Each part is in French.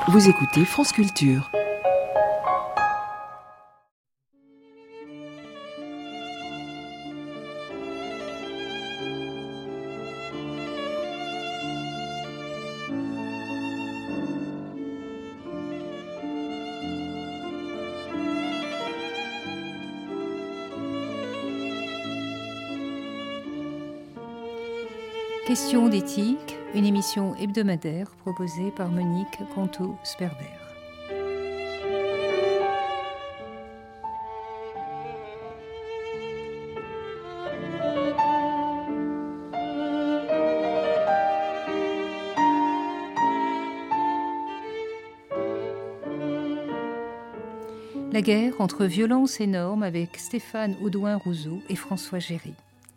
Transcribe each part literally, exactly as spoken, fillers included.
Vous écoutez France Culture. Questions d'éthique, une émission hebdomadaire proposée par Monique Conto-Sperber. La guerre entre violence et normes avec Stéphane Audouin-Rousseau et François Géry.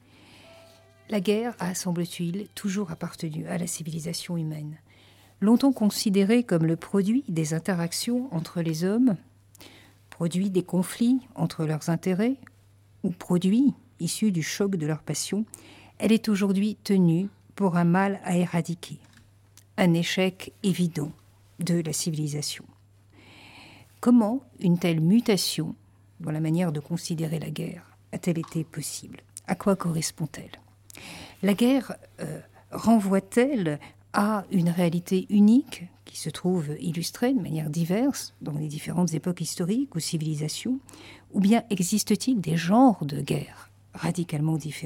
La guerre a, semble-t-il, toujours appartenu à la civilisation humaine. Longtemps considérée comme le produit des interactions entre les hommes, produit des conflits entre leurs intérêts, ou produit issu du choc de leurs passions, elle est aujourd'hui tenue pour un mal à éradiquer, un échec évident de la civilisation. Comment une telle mutation dans la manière de considérer la guerre a-t-elle été possible ? À quoi correspond-elle ? La guerre euh, renvoie-t-elle à une réalité unique qui se trouve illustrée de manière diverse dans les différentes époques historiques ou civilisations, ou bien existe-t-il des genres de guerre radicalement différents ?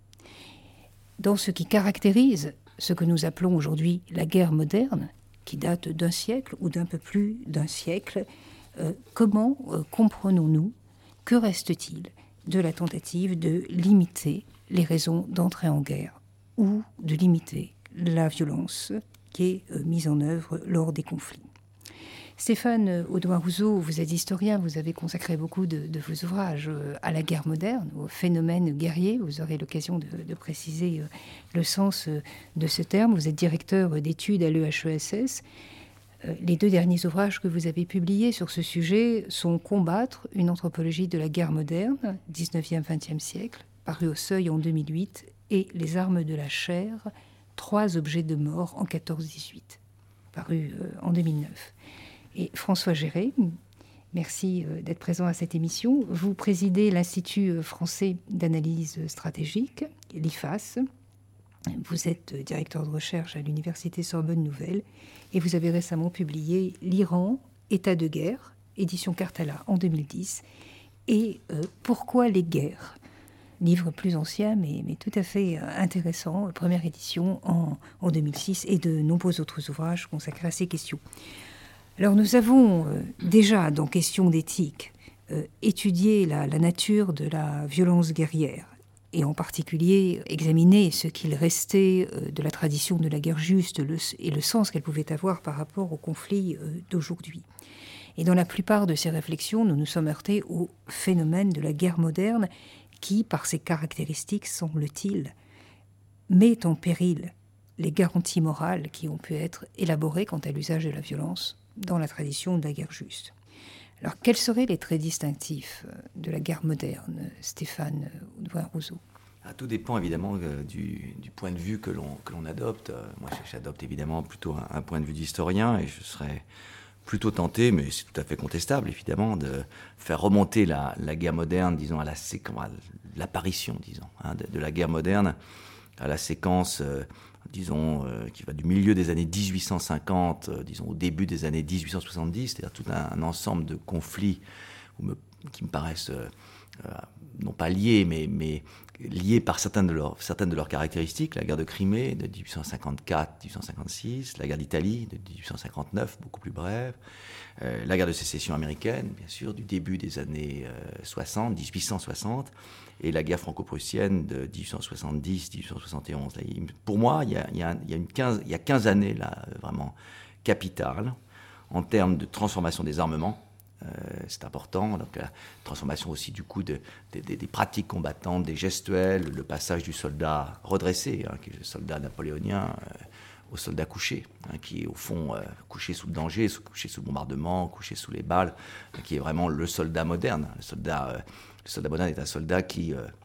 Dans ce qui caractérise ce que nous appelons aujourd'hui la guerre moderne, qui date d'un siècle ou d'un peu plus d'un siècle, euh, comment euh, comprenons-nous, que reste-t-il de la tentative de limiter les raisons d'entrer en guerre ou de limiter la violence qui est euh, mise en œuvre lors des conflits. Stéphane Audouin-Rousseau, vous êtes historien, vous avez consacré beaucoup de, de vos ouvrages euh, à la guerre moderne, au phénomène guerrier. Vous aurez l'occasion de, de préciser euh, le sens euh, de ce terme. Vous êtes directeur d'études à l'E H E S S. Euh, les deux derniers ouvrages que vous avez publiés sur ce sujet sont « Combattre une anthropologie de la guerre moderne, dix-neuvième vingtième siècle », paru au Seuil en deux mille huit, et « Les armes de la chair, trois objets de mort en quatorze dix-huit », paru euh, en deux mille neuf. Et François Géry, merci euh, d'être présent à cette émission. Vous présidez l'Institut français d'analyse stratégique, l'I F A S. Vous êtes directeur de recherche à l'Université Sorbonne Nouvelle et vous avez récemment publié « L'Iran, état de guerre », édition Cartala en deux mille dix, et euh, « Pourquoi les guerres ?» livre plus ancien, mais, mais tout à fait intéressant, première édition en, en deux mille six, et de nombreux autres ouvrages consacrés à ces questions. Alors nous avons euh, déjà, dans Questions d'éthique, euh, étudié la, la nature de la violence guerrière, et en particulier examiné ce qu'il restait euh, de la tradition de la guerre juste le, et le sens qu'elle pouvait avoir par rapport aux conflits euh, d'aujourd'hui. Et dans la plupart de ces réflexions, nous nous sommes heurtés au phénomène de la guerre moderne, qui, par ses caractéristiques, semble-t-il, met en péril les garanties morales qui ont pu être élaborées quant à l'usage de la violence dans la tradition de la guerre juste. Alors, quels seraient les traits distinctifs de la guerre moderne, Stéphane Audouin-Rousseau ? Tout dépend évidemment du, du point de vue que l'on, que l'on adopte. Moi, j'adopte évidemment plutôt un, un point de vue d'historien, et je serais plutôt tenté, mais c'est tout à fait contestable, évidemment, de faire remonter la, la guerre moderne, disons, à, la séquence, à l'apparition, disons, hein, de, de la guerre moderne, à la séquence, euh, disons, euh, qui va du milieu des années dix-huit cent cinquante, euh, disons, au début des années dix-huit cent soixante-dix, c'est-à-dire tout un, un ensemble de conflits où me, qui me paraissent, euh, euh, non pas liés, mais, mais liés par certaines de, leurs, certaines de leurs caractéristiques. La guerre de Crimée de dix-huit cent cinquante-quatre à dix-huit cent cinquante-six, la guerre d'Italie de dix-huit cent cinquante-neuf, beaucoup plus brève, euh, la guerre de sécession américaine, bien sûr, du début des années euh, soixante, dix-huit cent soixante, et la guerre franco-prussienne de dix-huit cent soixante-dix à dix-huit cent soixante et onze. Là, il, pour moi, il y a, il y a, il y a une quinze, il y a quinze années là, vraiment capitales en termes de transformation des armements. Euh, c'est important, donc la transformation aussi du coup de, de, de, des pratiques combattantes, des gestuels, le passage du soldat redressé, hein, qui est le soldat napoléonien, euh, au soldat couché, hein, qui est au fond euh, couché sous le danger, couché sous le bombardement, couché sous les balles, hein, qui est vraiment le soldat moderne. Le soldat, euh, le soldat moderne est un soldat qui, euh,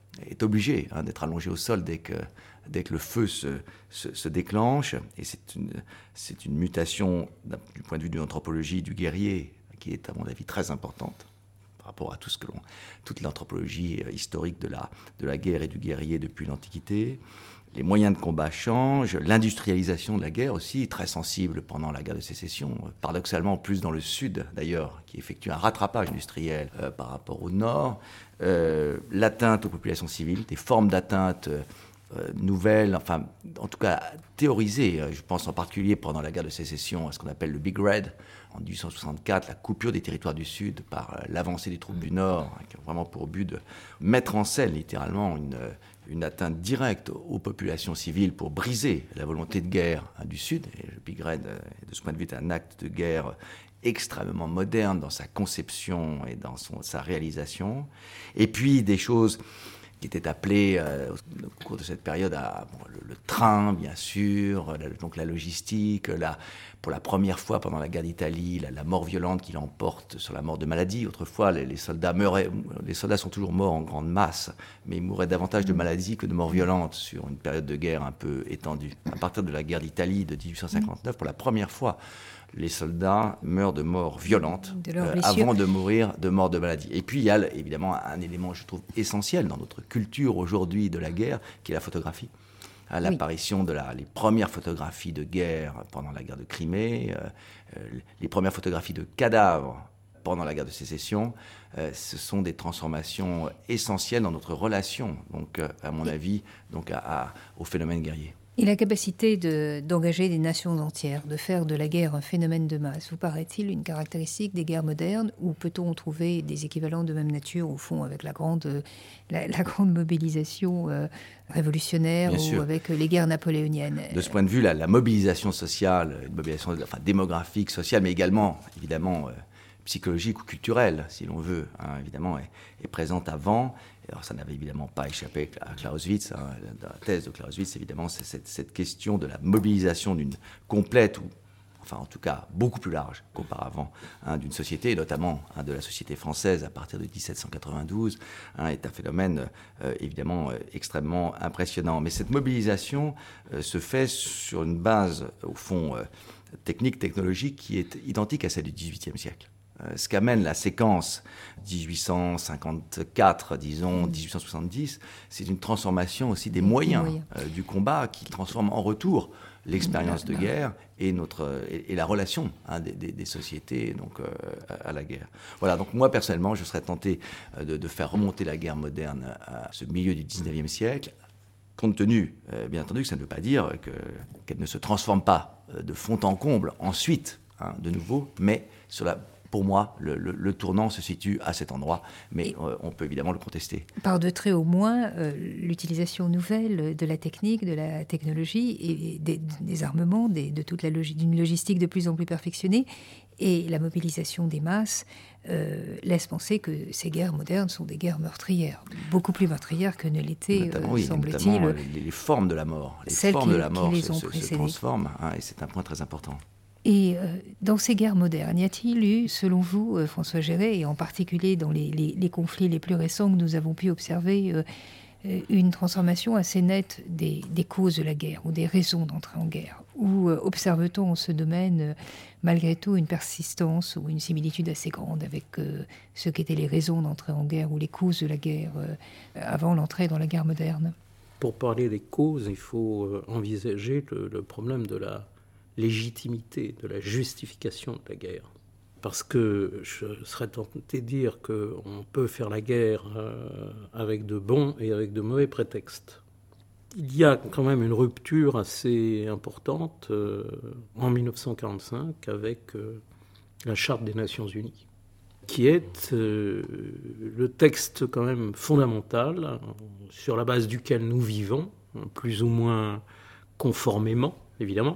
est obligé hein, d'être allongé au sol dès que, dès que le feu se, se, se déclenche. Et c'est une, c'est une mutation du point de vue de l'anthropologie du guerrier qui est, à mon avis, très importante par rapport à tout ce que l'on, toute l'anthropologie historique de la, de la guerre et du guerrier depuis l'Antiquité. Les moyens de combat changent, l'industrialisation de la guerre aussi, très sensible pendant la guerre de sécession, paradoxalement plus dans le sud d'ailleurs, qui effectue un rattrapage industriel euh, par rapport au nord, euh, l'atteinte aux populations civiles, des formes d'atteinte euh, nouvelles, enfin en tout cas théorisées, je pense en particulier pendant la guerre de sécession à ce qu'on appelle le Big Red, en dix-huit cent soixante-quatre, la coupure des territoires du Sud par l'avancée des troupes du Nord, qui ont vraiment pour but de mettre en scène littéralement une, une atteinte directe aux populations civiles pour briser la volonté de guerre hein, du Sud. Et le Big Red, de ce point de vue, est un acte de guerre extrêmement moderne dans sa conception et dans son, sa réalisation. Et puis des choses qui étaient appelées euh, au cours de cette période à bon, le, le train, bien sûr, la, donc la logistique, la, pour la première fois pendant la guerre d'Italie, la, la mort violente qui l'emporte sur la mort de maladie. Autrefois, les, les soldats meuraient, les soldats sont toujours morts en grande masse, mais ils mouraient davantage de maladie que de mort violente sur une période de guerre un peu étendue. À partir de la guerre d'Italie de dix-huit cent cinquante-neuf, pour la première fois, les soldats meurent de mort violente de euh, avant de mourir de mort de maladie. Et puis il y a évidemment un élément, je trouve, essentiel dans notre culture aujourd'hui de la guerre, qui est la photographie. À l'apparition oui. de la, les premières photographies de guerre pendant la guerre de Crimée, euh, euh, les premières photographies de cadavres pendant la guerre de sécession, euh, ce sont des transformations essentielles dans notre relation, donc, euh, à mon avis, donc à, à, au phénomène guerrier. Et la capacité de, d'engager des nations entières, de faire de la guerre un phénomène de masse, vous paraît-il une caractéristique des guerres modernes, ou peut-on trouver des équivalents de même nature, au fond, avec la grande, la, la grande mobilisation euh, révolutionnaire Bien ou sûr. avec les guerres napoléoniennes? De ce point de vue, la, la mobilisation sociale, une mobilisation enfin, démographique, sociale, mais également, évidemment, euh, psychologique ou culturelle, si l'on veut, hein, évidemment, est, est présente avant. Alors, ça n'avait évidemment pas échappé à Clausewitz. Hein. Dans la thèse de Clausewitz, évidemment, c'est cette, cette question de la mobilisation d'une complète, ou enfin en tout cas beaucoup plus large qu'auparavant, hein, d'une société, et notamment hein, de la société française à partir de dix-sept cent quatre-vingt-douze, hein, est un phénomène euh, évidemment euh, extrêmement impressionnant. Mais cette mobilisation euh, se fait sur une base, au fond, euh, technique, technologique, qui est identique à celle du dix-huitième siècle. Ce qu'amène la séquence dix-huit cent cinquante-quatre, disons, dix-huit cent soixante-dix, c'est une transformation aussi des moyens, moyens. Euh, du combat qui transforme en retour l'expérience de guerre et, notre, et, et la relation hein, des, des, des sociétés donc, euh, à, à la guerre. Voilà, donc moi personnellement, je serais tenté euh, de, de faire remonter la guerre moderne à ce milieu du dix-neuvième siècle, compte tenu, euh, bien entendu, que ça ne veut pas dire que, qu'elle ne se transforme pas euh, de fond en comble ensuite, hein, de nouveau, mais sur la... Pour moi, le, le, le tournant se situe à cet endroit, mais euh, on peut évidemment le contester. Par de très au moins, euh, l'utilisation nouvelle de la technique, de la technologie et des, des armements, des, de toute la logi- d'une logistique de plus en plus perfectionnée, et la mobilisation des masses euh, laisse penser que ces guerres modernes sont des guerres meurtrières, beaucoup plus meurtrières que ne l'étaient, euh, oui, semble-t-il. Les, les formes de la mort, les Celles formes qui, de la mort les se, ont se, se transforment, hein, et c'est un point très important. Et euh, dans ces guerres modernes, y a-t-il eu, selon vous, euh, François Géret, et en particulier dans les, les, les conflits les plus récents que nous avons pu observer, euh, euh, une transformation assez nette des, des causes de la guerre ou des raisons d'entrer en guerre? Ou euh, observe-t-on en ce domaine, euh, malgré tout, une persistance ou une similitude assez grande avec euh, ce qu'étaient les raisons d'entrer en guerre ou les causes de la guerre euh, avant l'entrée dans la guerre moderne? Pour parler des causes, il faut euh, envisager le, le problème de la légitimité, de la justification de la guerre. Parce que je serais tenté de dire qu'on peut faire la guerre euh, avec de bons et avec de mauvais prétextes. Il y a quand même une rupture assez importante euh, en dix-neuf cent quarante-cinq avec euh, la Charte des Nations Unies, qui est euh, le texte quand même fondamental sur la base duquel nous vivons, plus ou moins conformément, évidemment.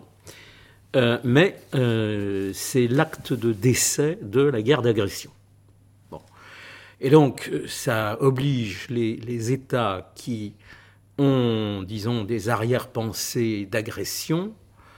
Euh, mais euh, c'est l'acte de décès de la guerre d'agression. Bon. Et donc, ça oblige les, les États qui ont, disons, des arrière-pensées d'agression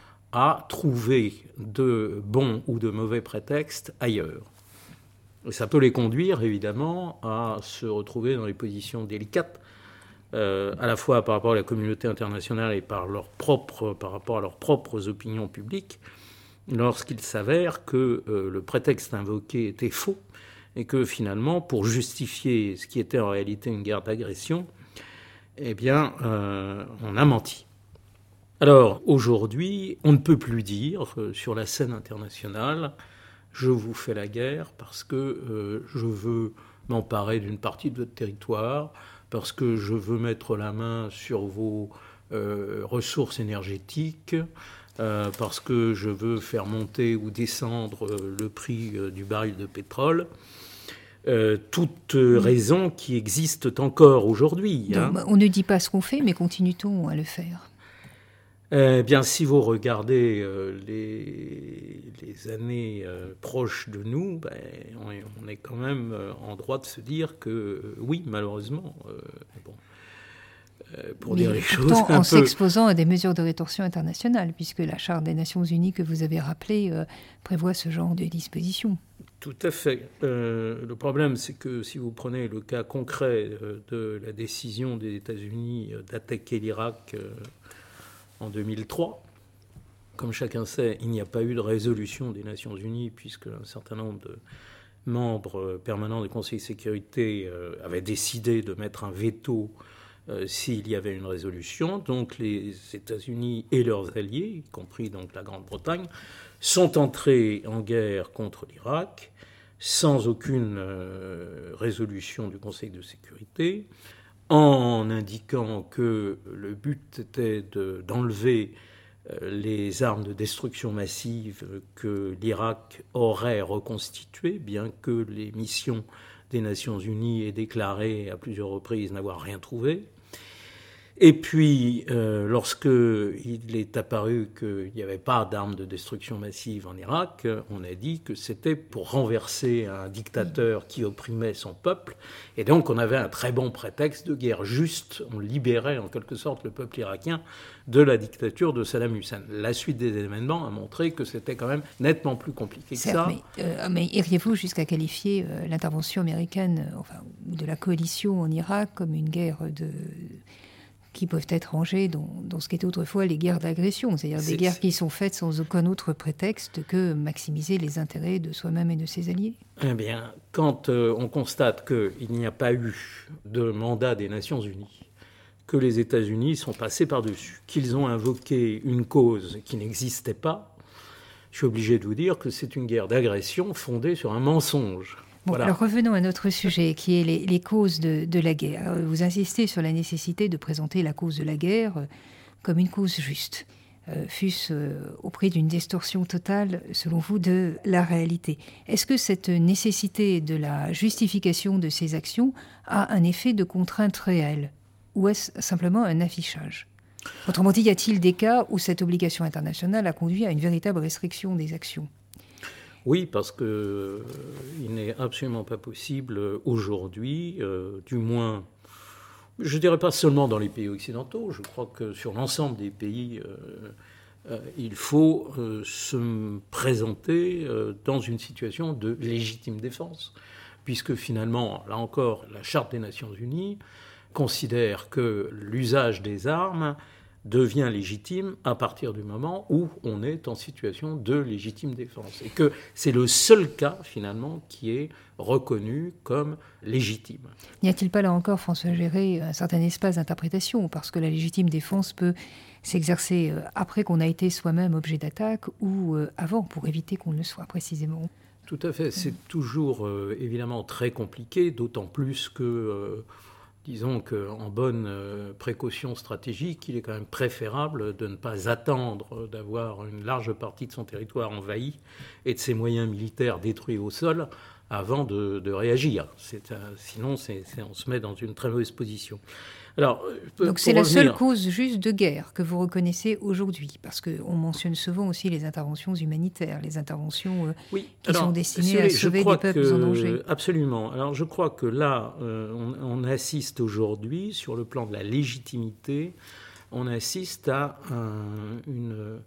à trouver de bons ou de mauvais prétextes ailleurs. Et ça peut les conduire, évidemment, à se retrouver dans des positions délicates euh, à la fois par rapport à la communauté internationale et par, leur propre, par rapport à leurs propres opinions publiques, lorsqu'il s'avère que euh, le prétexte invoqué était faux et que finalement, pour justifier ce qui était en réalité une guerre d'agression, eh bien, euh, on a menti. Alors, aujourd'hui, on ne peut plus dire euh, sur la scène internationale « je vous fais la guerre parce que euh, je veux m'emparer d'une partie de votre territoire, parce que je veux mettre la main sur vos euh, ressources énergétiques, euh, parce que je veux faire monter ou descendre euh, le prix euh, du baril de pétrole ». Euh, toutes raisons qui existent encore aujourd'hui. Donc, hein. On ne dit pas ce qu'on fait, mais continue-t-on à le faire ? Eh bien, si vous regardez euh, les, les années euh, proches de nous, ben, on, est, on est quand même euh, en droit de se dire que euh, oui, malheureusement, euh, bon, euh, pour mais dire les choses pourtant, un en peu... s'exposant à des mesures de rétorsion internationale, puisque la Charte des Nations Unies que vous avez rappelée euh, prévoit ce genre de dispositions. Tout à fait. Euh, le problème, c'est que si vous prenez le cas concret euh, de la décision des États-Unis euh, d'attaquer l'Irak euh, en deux mille trois, comme chacun sait, il n'y a pas eu de résolution des Nations Unies puisque un certain nombre de membres euh, permanents du Conseil de sécurité euh, avaient décidé de mettre un veto euh, s'il y avait une résolution. Donc les États-Unis et leurs alliés, y compris donc la Grande-Bretagne, sont entrés en guerre contre l'Irak sans aucune euh, résolution du Conseil de sécurité, en indiquant que le but était de, d'enlever euh, les armes de destruction massive que l'Irak aurait reconstituées, bien que les missions des Nations Unies aient déclaré à plusieurs reprises n'avoir rien trouvé. Et puis, euh, lorsqu'il est apparu qu'il n'y avait pas d'armes de destruction massive en Irak, on a dit que c'était pour renverser un dictateur qui opprimait son peuple. Et donc, on avait un très bon prétexte de guerre juste. On libérait en quelque sorte le peuple irakien de la dictature de Saddam Hussein. La suite des événements a montré que c'était quand même nettement plus compliqué que Certes, ça. Mais, euh, mais iriez-vous jusqu'à qualifier euh, l'intervention américaine, euh, enfin, ou de la coalition en Irak comme une guerre de... qui peuvent être rangées dans, dans ce qu'étaient autrefois les guerres d'agression, c'est-à-dire c'est, des guerres qui sont faites sans aucun autre prétexte que maximiser les intérêts de soi-même et de ses alliés. Eh bien, quand euh, on constate qu'il n'y a pas eu de mandat des Nations Unies, que les États-Unis sont passés par-dessus, qu'ils ont invoqué une cause qui n'existait pas, je suis obligé de vous dire que c'est une guerre d'agression fondée sur un mensonge. Bon, Voilà. alors revenons à notre sujet, qui est les, les causes de, de la guerre. Alors, vous insistez sur la nécessité de présenter la cause de la guerre euh, comme une cause juste, euh, fût-ce euh, au prix d'une distorsion totale, selon vous, de la réalité. Est-ce que cette nécessité de la justification de ces actions a un effet de contrainte réelle, ou est-ce simplement un affichage ? Autrement dit, y a-t-il des cas où cette obligation internationale a conduit à une véritable restriction des actions ? Oui, parce qu'il euh, n'est absolument pas possible aujourd'hui, euh, du moins, je ne dirais pas seulement dans les pays occidentaux, je crois que sur l'ensemble des pays, euh, euh, il faut euh, se présenter euh, dans une situation de légitime défense, puisque finalement, là encore, la Charte des Nations Unies considère que l'usage des armes devient légitime à partir du moment où on est en situation de légitime défense. Et que c'est le seul cas, finalement, qui est reconnu comme légitime. N'y a-t-il pas, là encore, François Géré, un certain espace d'interprétation ? Parce que la légitime défense peut s'exercer après qu'on a été soi-même objet d'attaque ou avant, pour éviter qu'on ne le soit précisément. Tout à fait. C'est toujours, euh, évidemment, très compliqué, d'autant plus que... Euh, Disons qu'en bonne précaution stratégique, il est quand même préférable de ne pas attendre d'avoir une large partie de son territoire envahi et de ses moyens militaires détruits au sol avant de, de réagir. C'est un, sinon, c'est, c'est, on se met dans une très mauvaise position. Alors, Donc c'est revenir... la seule cause juste de guerre que vous reconnaissez aujourd'hui, parce qu'on mentionne souvent aussi les interventions humanitaires, les interventions euh, oui. qui Alors, sont destinées à sauver des peuples que, en danger. Absolument. Alors je crois que là, euh, on, on assiste aujourd'hui, sur le plan de la légitimité, on assiste à un, une...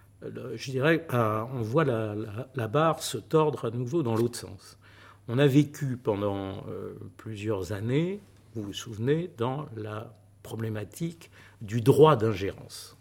Je dirais, à, on voit la, la, la barre se tordre à nouveau dans l'autre sens. On a vécu pendant euh, plusieurs années, vous vous souvenez, dans la problématique du droit d'ingérence.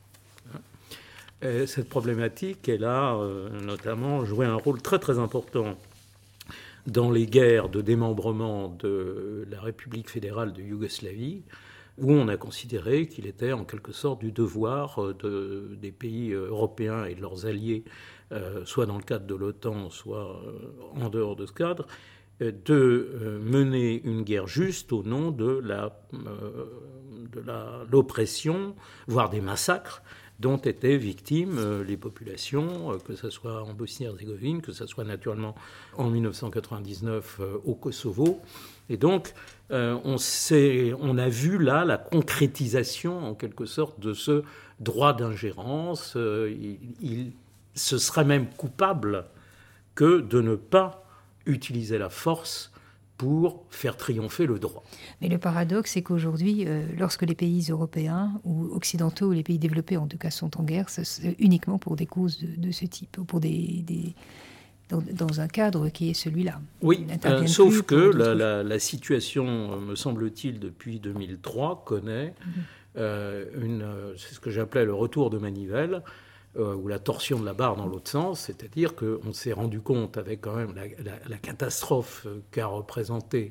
Et cette problématique, elle a euh, notamment joué un rôle très très important dans les guerres de démembrement de la République fédérale de Yougoslavie, où on a considéré qu'il était en quelque sorte du devoir de, des pays européens et de leurs alliés, euh, soit dans le cadre de l'OTAN, soit euh, en dehors de ce cadre, euh, de euh, mener une guerre juste au nom de, la, euh, de la, l'oppression, voire des massacres, dont étaient victimes euh, les populations, euh, que ce soit en Bosnie-Herzégovine, que ce soit naturellement en dix-neuf cent quatre-vingt-dix-neuf euh, au Kosovo. Et donc, euh, on, s'est, on a vu là la concrétisation, en quelque sorte, de ce droit d'ingérence. Euh, il, il se serait même coupable que de ne pas utiliser la force pour faire triompher le droit. Mais le paradoxe, c'est qu'aujourd'hui, euh, lorsque les pays européens ou occidentaux, ou les pays développés en tout cas, sont en guerre, c'est uniquement pour des causes de, de ce type, pour des, des dans, dans un cadre qui est celui-là. Oui, euh, sauf que la, la, la situation, me semble-t-il, depuis deux mille trois, connaît mm-hmm. euh, une, c'est ce que j'appelais le retour de manivelle, Euh, ou la torsion de la barre dans l'autre sens, c'est-à-dire qu'on s'est rendu compte avec quand même la, la, la catastrophe qu'a représentée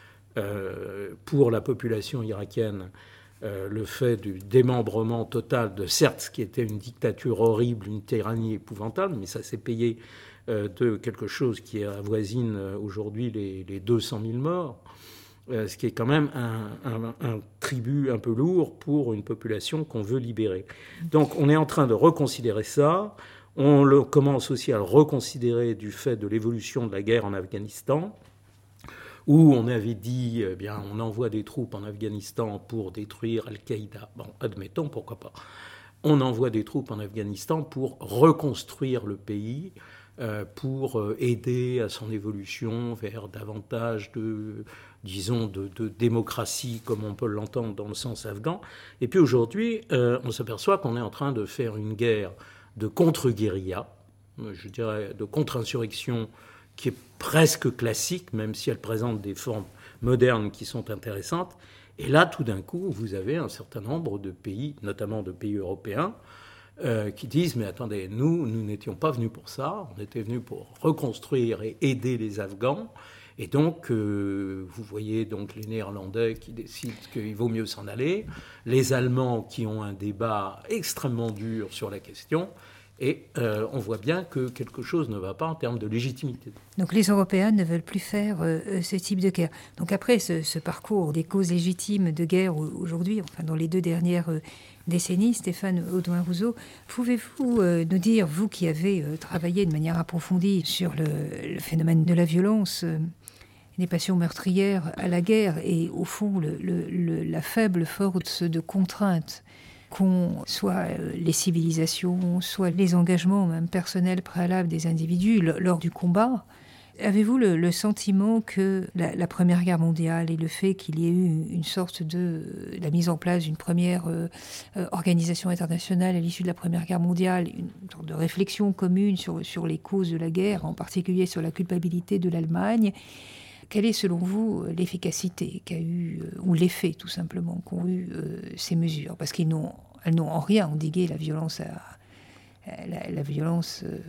euh, pour la population irakienne euh, le fait du démembrement total de, certes, ce qui était une dictature horrible, une tyrannie épouvantable, mais ça s'est payé euh, de quelque chose qui avoisine aujourd'hui les, les deux cent mille morts, euh, ce qui est quand même un, un, un tribut un peu lourd pour une population qu'on veut libérer. Donc on est en train de reconsidérer ça. On le, commence aussi à le reconsidérer du fait de l'évolution de la guerre en Afghanistan, où on avait dit, eh bien, on envoie des troupes en Afghanistan pour détruire Al-Qaïda. Bon, admettons, pourquoi pas. On envoie des troupes en Afghanistan pour reconstruire le pays, euh, pour euh, aider à son évolution vers davantage de, disons, de, de démocratie, comme on peut l'entendre dans le sens afghan. Et puis aujourd'hui, euh, on s'aperçoit qu'on est en train de faire une guerre de contre-guérilla, je dirais de contre-insurrection, qui est presque classique, même si elle présente des formes modernes qui sont intéressantes. Et là, tout d'un coup, vous avez un certain nombre de pays, notamment de pays européens, euh, qui disent « Mais attendez, nous, nous n'étions pas venus pour ça, on était venus pour reconstruire et aider les Afghans. » Et donc, euh, vous voyez donc les Néerlandais qui décident qu'il vaut mieux s'en aller, les Allemands qui ont un débat extrêmement dur sur la question. Et euh, on voit bien que quelque chose ne va pas en termes de légitimité. Donc les Européens ne veulent plus faire euh, ce type de guerre. Donc après ce, ce parcours des causes légitimes de guerre aujourd'hui, enfin dans les deux dernières euh, décennies, Stéphane Audouin-Rousseau, pouvez-vous euh, nous dire, vous qui avez euh, travaillé de manière approfondie sur le, le phénomène de la violence, euh, des passions meurtrières à la guerre et au fond le, le, le, la faible force de contrainte qu'ont soit les civilisations, soit les engagements même personnels préalables des individus lors du combat. Avez-vous le, le sentiment que la, la Première Guerre mondiale et le fait qu'il y ait eu une sorte de la mise en place d'une première euh, organisation internationale à l'issue de la Première Guerre mondiale, une sorte de réflexion commune sur, sur les causes de la guerre, en particulier sur la culpabilité de l'Allemagne, quelle est selon vous l'efficacité qu'a eu, ou l'effet tout simplement qu'ont eu euh, ces mesures? Parce qu'elles n'ont, elles n'ont en rien endigué la violence à, à la, la violence euh,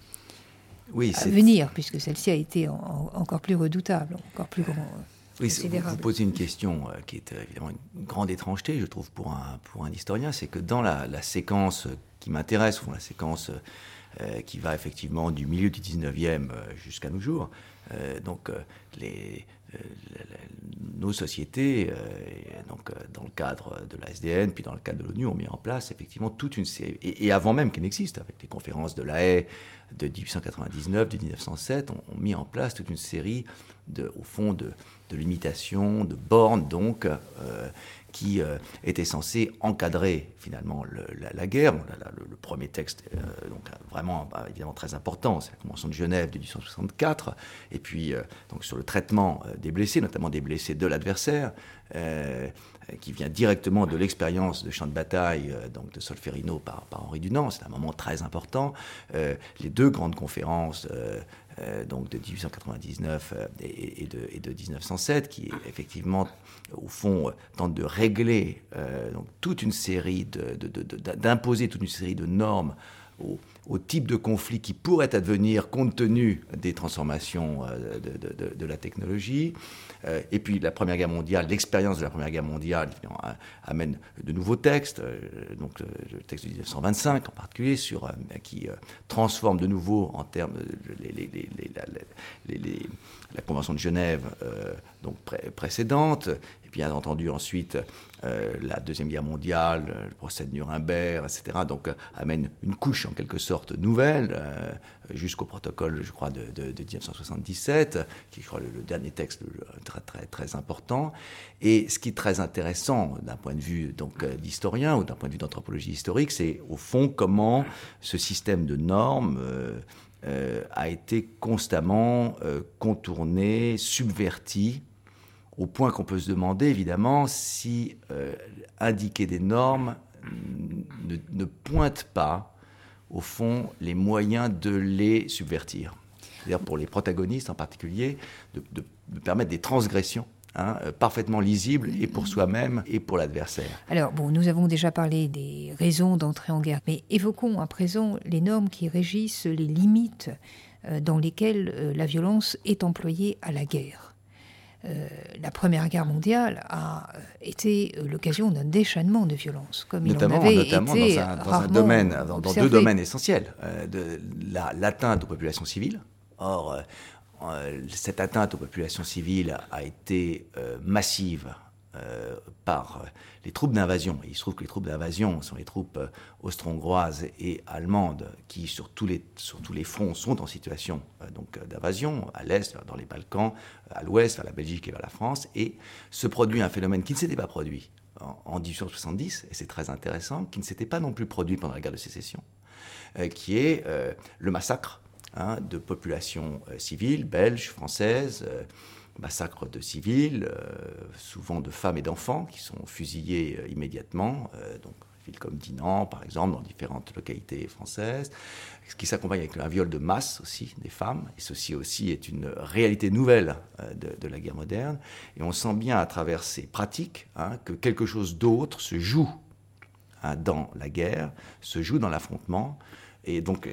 oui, à venir, puisque celle-ci a été en, en, encore plus redoutable, encore plus grand. Oui, vous, vous posez une question euh, qui est euh, évidemment une grande étrangeté, je trouve, pour un, pour un historien, c'est que dans la, la séquence qui m'intéresse, ou la séquence euh, qui va effectivement du milieu du dix-neuvième jusqu'à nos jours, Euh, donc, euh, les, euh, la, la, nos sociétés, euh, donc, euh, dans le cadre de la S D N, puis dans le cadre de l'ONU, ont mis en place effectivement toute une série, et, et avant même qu'elle n'existe, avec les conférences de La Haye de dix-huit cent quatre-vingt-dix-neuf, de dix-neuf cent sept, ont, ont mis en place toute une série, de, au fond, de, de limitations, de bornes, donc, euh, qui euh, étaient censées encadrer finalement le, la, la guerre. Bon, la, la, le, le premier texte, euh, donc vraiment bah, évidemment très important, c'est la Convention de Genève de dix-huit cent soixante-quatre, et puis euh, donc sur le traitement euh, des blessés, notamment des blessés de l'adversaire, euh, qui vient directement de l'expérience de champ de bataille euh, donc de Solferino par, par Henri Dunant. C'est un moment très important. Euh, les deux grandes conférences euh, euh, donc de dix-huit cent quatre-vingt-dix-neuf euh, et, et, de, et de dix-neuf cent sept, qui effectivement, au fond, euh, tentent de régler euh, donc, toute une série de, de, de, de, d'imposer toute une série de normes au, au type de conflit qui pourrait advenir compte tenu des transformations euh, de, de, de, de la technologie. Euh, et puis la Première Guerre mondiale, l'expérience de la Première Guerre mondiale euh, amène de nouveaux textes, euh, donc le, le texte de dix-neuf cent vingt-cinq en particulier, sur, euh, qui euh, transforme de nouveau en termes de les, les, les, les, les, les, la Convention de Genève euh, donc pré- précédente. Et bien entendu ensuite euh, la Deuxième Guerre mondiale, le procès de Nuremberg, et cetera. Donc euh, amène une couche en quelque sorte nouvelle, euh, jusqu'au protocole, je crois, de, de, de dix-neuf cent soixante-dix-sept, qui est, je crois, le, le dernier texte le, très, très, très important. Et ce qui est très intéressant d'un point de vue donc, d'historien ou d'un point de vue d'anthropologie historique, c'est au fond comment ce système de normes euh, euh, a été constamment euh, contourné, subverti, au point qu'on peut se demander, évidemment, si euh, indiquer des normes ne, ne pointe pas, au fond, les moyens de les subvertir. C'est-à-dire pour les protagonistes en particulier, de, de, de permettre des transgressions hein, euh, parfaitement lisibles, et pour soi-même et pour l'adversaire. Alors, bon, nous avons déjà parlé des raisons d'entrer en guerre, mais évoquons à présent les normes qui régissent les limites euh, dans lesquelles euh, la violence est employée à la guerre. Euh, la Première Guerre mondiale a été l'occasion d'un déchaînement de violence, comme notamment, il en avait notamment été dans, un, dans, un domaine, dans, dans deux domaines essentiels, euh, de la, l'atteinte aux populations civiles. Or, euh, euh, cette atteinte aux populations civiles a été euh, massive euh, par les troupes d'invasion. Et il se trouve que les troupes d'invasion sont les troupes euh, austro-hongroises et allemandes qui, sur tous les, sur tous les fronts, sont en situation euh, donc, d'invasion, à l'est, dans les Balkans, à l'ouest, vers la Belgique et vers la France. Et se produit un phénomène qui ne s'était pas produit en, en dix-huit cent soixante-dix, et c'est très intéressant, qui ne s'était pas non plus produit pendant la guerre de sécession, euh, qui est euh, le massacre hein, de populations euh, civiles, belges, françaises, euh, massacre de civils, euh, souvent de femmes et d'enfants, qui sont fusillés euh, immédiatement, euh, donc ville comme Dinan, par exemple, dans différentes localités françaises, ce qui s'accompagne avec un viol de masse aussi des femmes, et ceci aussi est une réalité nouvelle euh, de, de la guerre moderne, et on sent bien à travers ces pratiques hein, que quelque chose d'autre se joue hein, dans la guerre, se joue dans l'affrontement, et donc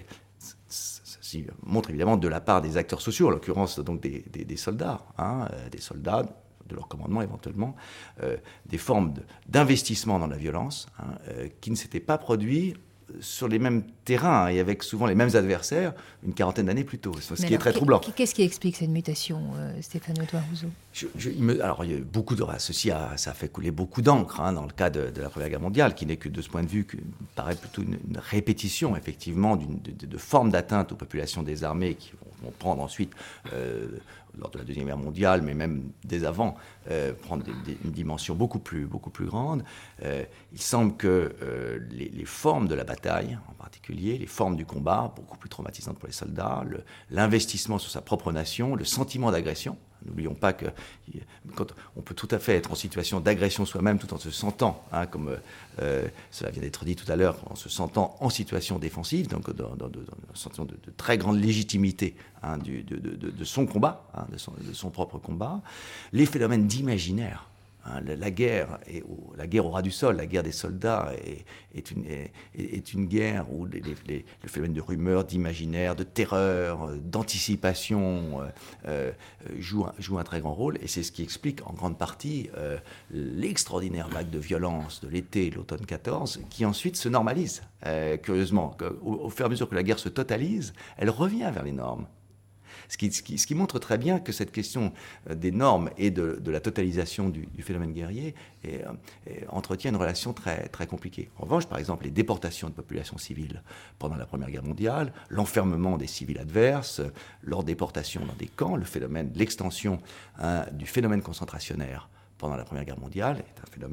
ceci montre évidemment de la part des acteurs sociaux, en l'occurrence donc des, des, des soldats, hein, euh, des soldats, de leur commandement éventuellement, euh, des formes de, d'investissement dans la violence hein, euh, qui ne s'étaient pas produits sur les mêmes terrains et avec souvent les mêmes adversaires une quarantaine d'années plus tôt, ce qui alors, est très troublant. Qu'est-ce qui explique cette mutation, euh, Stéphane Audouin-Rousseau je, je, il me, Alors, il y a beaucoup de, ceci a, ça a fait couler beaucoup d'encre hein, dans le cas de, de la Première Guerre mondiale, qui n'est que de ce point de vue, que paraît plutôt une, une répétition, effectivement, d'une, de, de, de formes d'atteinte aux populations désarmées qui vont, vont prendre ensuite, euh, lors de la Deuxième Guerre mondiale, mais même dès avant, euh, prendre des, des, une dimension beaucoup plus, beaucoup plus grande. Euh, il semble que euh, les, les formes de la bataille, en particulier, les formes du combat, beaucoup plus traumatisantes pour les soldats, le, l'investissement sur sa propre nation, le sentiment d'agression. N'oublions pas que quand on peut tout à fait être en situation d'agression soi-même tout en se sentant, hein, comme euh, cela vient d'être dit tout à l'heure, en se sentant en situation défensive, donc dans, dans, dans un sentiment de, de très grande légitimité hein, du, de, de, de son combat, hein, de, son, de son propre combat. Les phénomènes d'imaginaire. Hein, la, la, guerre est, la guerre au ras du sol, la guerre des soldats est, est, une, est, est une guerre où les, les, les, le phénomène de rumeur, d'imaginaire, de terreur, d'anticipation euh, euh, joue, joue un très grand rôle. Et c'est ce qui explique en grande partie euh, l'extraordinaire vague de violence de l'été, l'automne quatorze, qui ensuite se normalise. Euh, curieusement, au, au fur et à mesure que la guerre se totalise, elle revient vers les normes. Ce qui, ce, qui, ce qui montre très bien que cette question des normes et de, de la totalisation du, du phénomène guerrier est, est, entretient une relation très, très compliquée. En revanche, par exemple, les déportations de populations civiles pendant la Première Guerre mondiale, l'enfermement des civils adverses, leur déportation dans des camps, le phénomène, l'extension hein, du phénomène concentrationnaire pendant la Première Guerre mondiale est un phénomène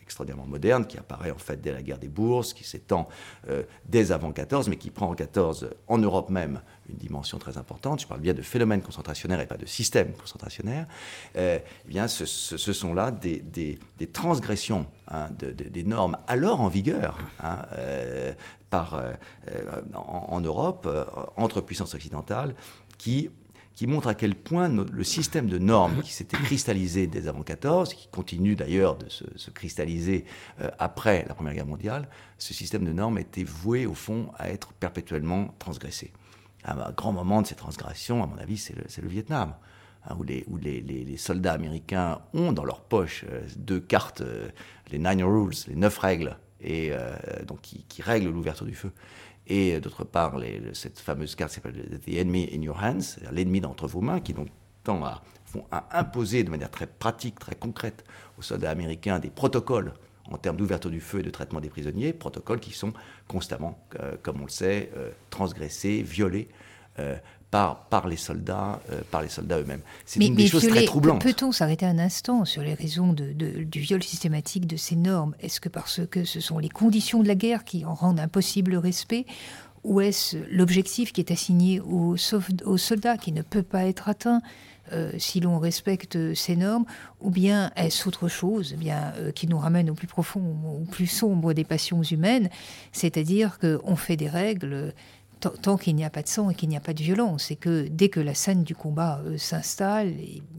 extraordinairement moderne, qui apparaît en fait dès la guerre des bourses, qui s'étend euh, dès avant quatorze, mais qui prend en quatorze, en Europe même, une dimension très importante. Je parle bien de phénomènes concentrationnaires et pas de systèmes concentrationnaires. Euh, eh bien, ce, ce, ce sont là des, des, des transgressions hein, de, de, des normes alors en vigueur hein, euh, par, euh, en, en Europe, euh, entre puissances occidentales, qui qui montre à quel point no, le système de normes qui s'était cristallisé dès avant quatorze, qui continue d'ailleurs de se, se cristalliser euh, après la Première Guerre mondiale, ce système de normes était voué au fond à être perpétuellement transgressé. Un grand moment de ces transgressions, à mon avis, c'est le, c'est le Vietnam, hein, où, les, où les, les, les soldats américains ont dans leur poche euh, deux cartes, euh, les Nine Rules, les neuf règles, et euh, donc qui, qui règlent l'ouverture du feu. Et d'autre part, les, cette fameuse carte s'appelle The Enemy in Your Hands, c'est-à-dire l'ennemi d'entre vos mains, qui donc tend à, font, à imposer de manière très pratique, très concrète aux soldats américains des protocoles en termes d'ouverture du feu et de traitement des prisonniers, protocoles qui sont constamment, euh, comme on le sait, euh, transgressés, violés euh, par, par les soldats, euh, par les soldats eux-mêmes. C'est mais, une mais des choses violer, très troublantes. Peut-on s'arrêter un instant sur les raisons de, de, du viol systématique de ces normes? Est-ce que parce que ce sont les conditions de la guerre qui en rendent impossible le respect, ou est-ce l'objectif qui est assigné aux, aux soldats qui ne peut pas être atteint euh, si l'on respecte ces normes, ou bien est-ce autre chose eh bien, euh, qui nous ramène au plus profond, au plus sombre des passions humaines, c'est-à-dire qu'on fait des règles tant qu'il n'y a pas de sang et qu'il n'y a pas de violence, et que dès que la scène du combat euh, s'installe,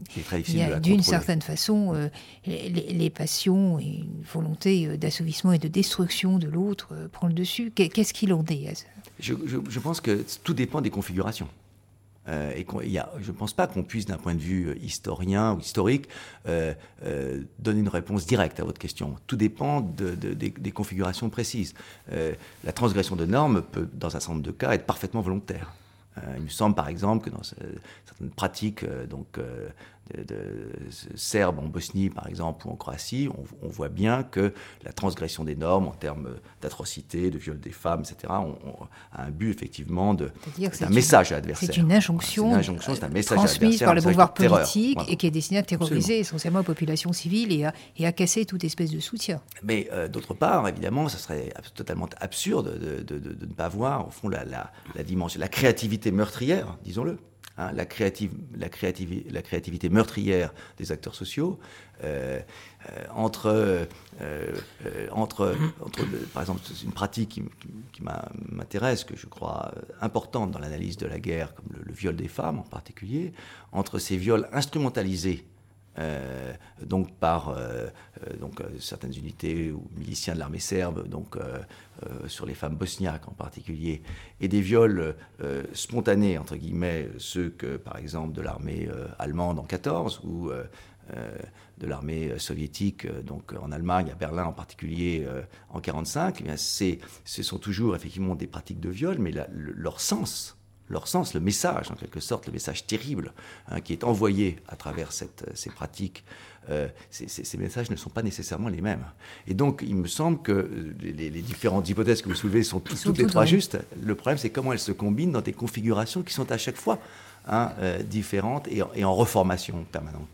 il y a d'une certaine façon euh, les, les passions et une volonté euh, d'assouvissement et de destruction de l'autre euh, prend le dessus. Qu'est-ce qu'il en est? je, je, je pense que tout dépend des configurations. Euh, et il y a, je ne pense pas qu'on puisse, d'un point de vue historien ou historique, euh, euh, donner une réponse directe à votre question. Tout dépend de, de, des, des configurations précises. Euh, la transgression de normes peut, dans un certain nombre de cas, être parfaitement volontaire. Euh, il me semble, par exemple, que dans ce, certaines pratiques euh, donc, euh, de, de, serbes en Bosnie, par exemple, ou en Croatie, on, on voit bien que la transgression des normes en termes d'atrocité, de viol des femmes, et cetera, on, on a un but, effectivement, de, c'est un message à l'adversaire. C'est une injonction, c'est une injonction, c'est un message transmise par le pouvoir politique voilà. et qui est destinée à terroriser Absolument. essentiellement la population civile et à, et à casser toute espèce de soutien. Mais euh, d'autre part, évidemment, ça serait totalement absurde de, de, de, de ne pas voir, au fond, la, la, la dimension, la créativité meurtrière, disons-le. Hein, la, créative, la, créative, la créativité meurtrière des acteurs sociaux, euh, euh, entre, euh, euh, entre, entre le, par exemple, c'est une pratique qui, qui, qui m'intéresse, que je crois importante dans l'analyse de la guerre, comme le, le viol des femmes en particulier, entre ces viols instrumentalisés, Euh, donc par euh, donc, euh, certaines unités ou miliciens de l'armée serbe, donc euh, euh, sur les femmes bosniaques en particulier, et des viols euh, spontanés, entre guillemets, ceux que, par exemple, de l'armée euh, allemande en quatorze, ou euh, euh, de l'armée soviétique, euh, donc en Allemagne, à Berlin en particulier, euh, en quarante-cinq, eh bien, c'est, ce sont toujours effectivement des pratiques de viol, mais la, le, leur sens, leur sens, le message, en quelque sorte, le message terrible hein, qui est envoyé à travers cette, ces pratiques, euh, ces, ces, ces messages ne sont pas nécessairement les mêmes. Et donc, il me semble que les, les différentes hypothèses que vous soulevez sont, tout, sont toutes les trois justes. Le problème, c'est comment elles se combinent dans des configurations qui sont à chaque fois hein, euh, différentes et, et en reformation permanente.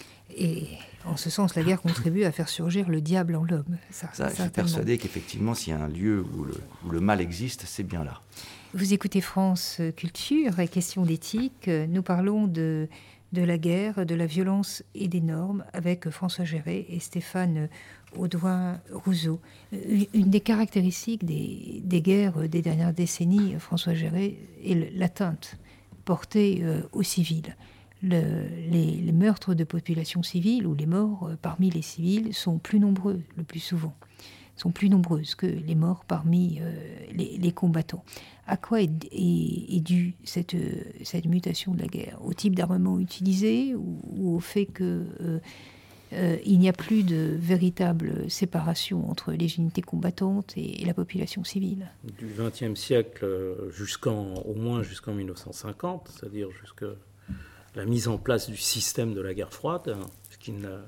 Et en ce sens, la guerre contribue à faire surgir le diable en l'homme. Ça, ça, je suis persuadé qu'effectivement, s'il y a un lieu où le, où le mal existe, c'est bien là. Vous écoutez France Culture et Questions d'éthique. Nous parlons de, de la guerre, de la violence et des normes avec François Géret et Stéphane Audouin-Rousseau. Une des caractéristiques des, des guerres des dernières décennies, François Géret, est l'atteinte portée aux civils. Le, les, les meurtres de populations civiles ou les morts parmi les civils sont plus nombreux, le plus souvent, sont plus nombreuses que les morts parmi euh, les, les combattants. À quoi est, est, est due cette, cette mutation de la guerre? Au type d'armement utilisé ou, ou au fait qu'il euh, euh, n'y a plus de véritable séparation entre les unités combattantes et, et la population civile? Du vingtième siècle jusqu'en, au moins jusqu'en mille neuf cent cinquante, c'est-à-dire jusqu'à la mise en place du système de la guerre froide, hein, ce qui n'a,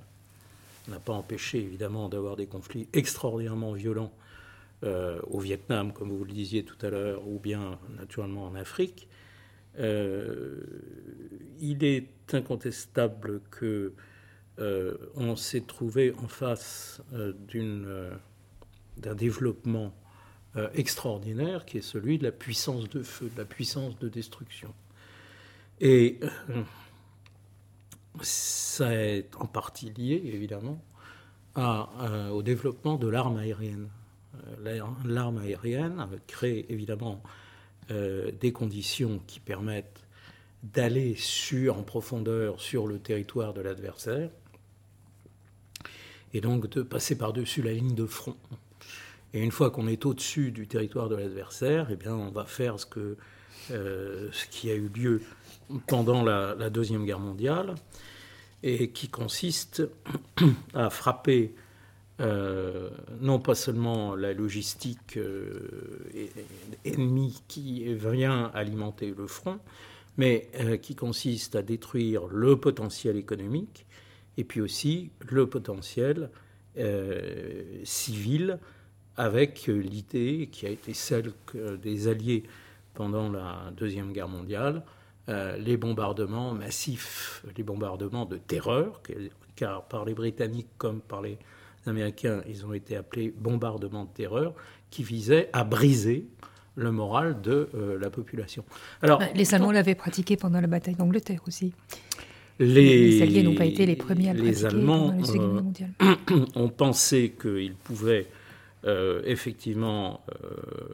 n'a pas empêché évidemment d'avoir des conflits extraordinairement violents euh, au Vietnam, comme vous le disiez tout à l'heure, ou bien naturellement en Afrique. Euh, il est incontestable que euh, on s'est trouvé en face euh, d'une, euh, d'un développement euh, extraordinaire qui est celui de la puissance de feu, de la puissance de destruction. Et euh, ça est en partie lié, évidemment, à, à, au développement de l'arme aérienne. Euh, l'arme aérienne crée évidemment euh, des conditions qui permettent d'aller sur, en profondeur sur le territoire de l'adversaire et donc de passer par-dessus la ligne de front. Et une fois qu'on est au-dessus du territoire de l'adversaire, eh bien, on va faire ce, que, euh, ce qui a eu lieu pendant la, la Deuxième Guerre mondiale et qui consiste à frapper euh, non pas seulement la logistique euh, ennemie qui vient alimenter le front, mais euh, qui consiste à détruire le potentiel économique et puis aussi le potentiel euh, civil, avec l'idée qui a été celle que des Alliés pendant la Deuxième Guerre mondiale, euh, les bombardements massifs, les bombardements de terreur, car par les Britanniques comme par les Américains, ils ont été appelés bombardements de terreur, qui visaient à briser le moral de euh, la population. Alors, les Allemands l'avaient pratiqué pendant la bataille d'Angleterre aussi. Les, les Alliés n'ont pas été les premiers à le pratiquer les Allemands pendant la Seconde Guerre mondiale. Euh, ont pensé qu'ils pouvaient euh, effectivement euh,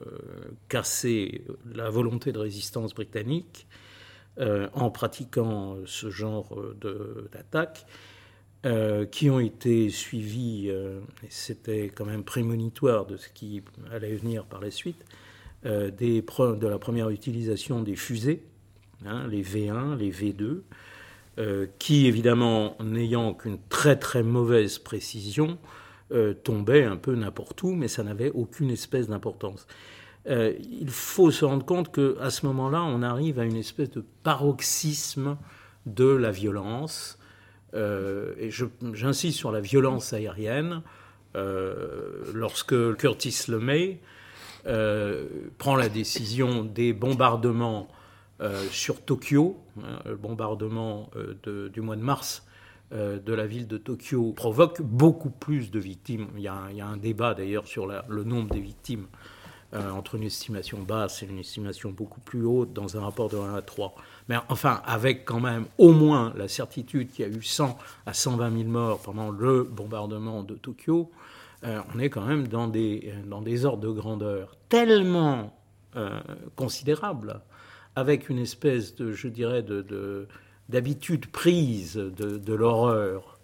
casser la volonté de résistance britannique euh, en pratiquant ce genre de, d'attaques euh, qui ont été suivies, euh, et c'était quand même prémonitoire de ce qui allait venir par la suite, Euh, des, de la première utilisation des fusées, hein, les V un, les V deux, euh, qui, évidemment, n'ayant qu'une très très mauvaise précision, euh, tombaient un peu n'importe où, mais ça n'avait aucune espèce d'importance. Euh, il faut se rendre compte qu'à ce moment-là, on arrive à une espèce de paroxysme de la violence, euh, et je, j'insiste sur la violence aérienne, euh, lorsque Curtis LeMay Euh, prend la décision des bombardements euh, sur Tokyo, hein, le bombardement euh, de, du mois de mars euh, de la ville de Tokyo provoque beaucoup plus de victimes. Il y a, il y a un débat d'ailleurs sur la, le nombre des victimes euh, entre une estimation basse et une estimation beaucoup plus haute dans un rapport de un à trois. Mais enfin, avec quand même au moins la certitude qu'il y a eu cent à cent vingt mille morts pendant le bombardement de Tokyo, Euh, on est quand même dans des, dans des ordres de grandeur tellement euh, considérables, avec une espèce de, je dirais, de, de, d'habitude prise de, de l'horreur,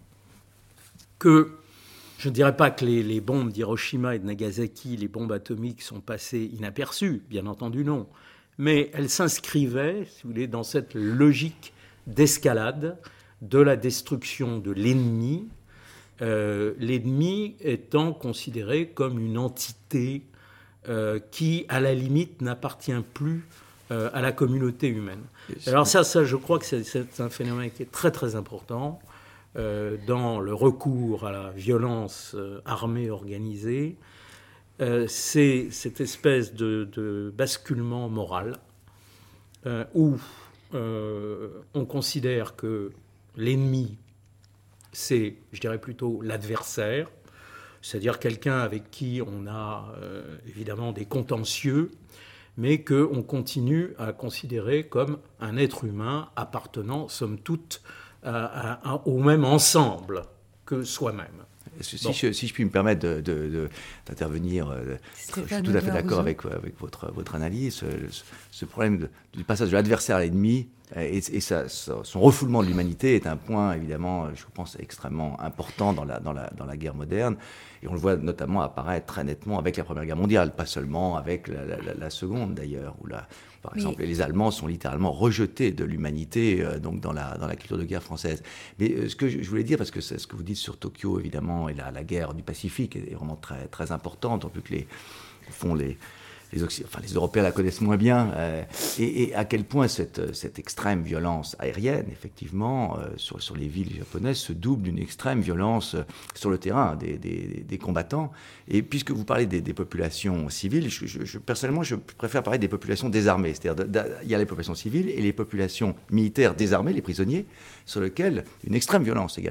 que je ne dirais pas que les, les bombes d'Hiroshima et de Nagasaki, les bombes atomiques, sont passées inaperçues, bien entendu non, mais elles s'inscrivaient, si vous voulez, dans cette logique d'escalade, de la destruction de l'ennemi, Euh, l'ennemi étant considéré comme une entité euh, qui, à la limite, n'appartient plus euh, à la communauté humaine. Alors ça, ça, je crois que c'est, c'est un phénomène qui est très, très important euh, dans le recours à la violence euh, armée organisée. Euh, c'est cette espèce de, de basculement moral euh, où euh, on considère que l'ennemi, c'est, je dirais plutôt, l'adversaire, c'est-à-dire quelqu'un avec qui on a euh, évidemment des contentieux, mais qu'on continue à considérer comme un être humain appartenant, somme toute, à, à, à, au même ensemble que soi-même. Si, bon. je, si je puis me permettre de, de, de, d'intervenir, euh, je suis tout à fait d'accord avec, avec votre, votre analyse. Ce, ce problème de, du passage de l'adversaire à l'ennemi et, et ça, son refoulement de l'humanité est un point, évidemment, je pense, extrêmement important dans la, dans la, dans la guerre moderne. Et on le voit notamment apparaître très nettement avec la Première Guerre mondiale, pas seulement avec la, la, la, la Seconde, d'ailleurs, où la, par exemple, oui. les Allemands sont littéralement rejetés de l'humanité euh, donc dans la, dans la culture de guerre française. Mais euh, ce que je, je voulais dire, parce que c'est ce que vous dites sur Tokyo, évidemment, et la, la guerre du Pacifique est, est vraiment très, très importante, en plus que les, au fond, les... Les, Occ... enfin, les Européens la connaissent moins bien, euh, et, et à quel point cette, cette extrême violence aérienne, effectivement, euh, sur, sur les villes japonaises, se double d'une extrême violence euh, sur le terrain des, des, des combattants. Et puisque vous parlez des, des populations civiles, je, je, je, personnellement, je préfère parler des populations désarmées. C'est-à-dire, il y a les populations civiles et les populations militaires désarmées, les prisonniers, sur lesquelles une extrême violence également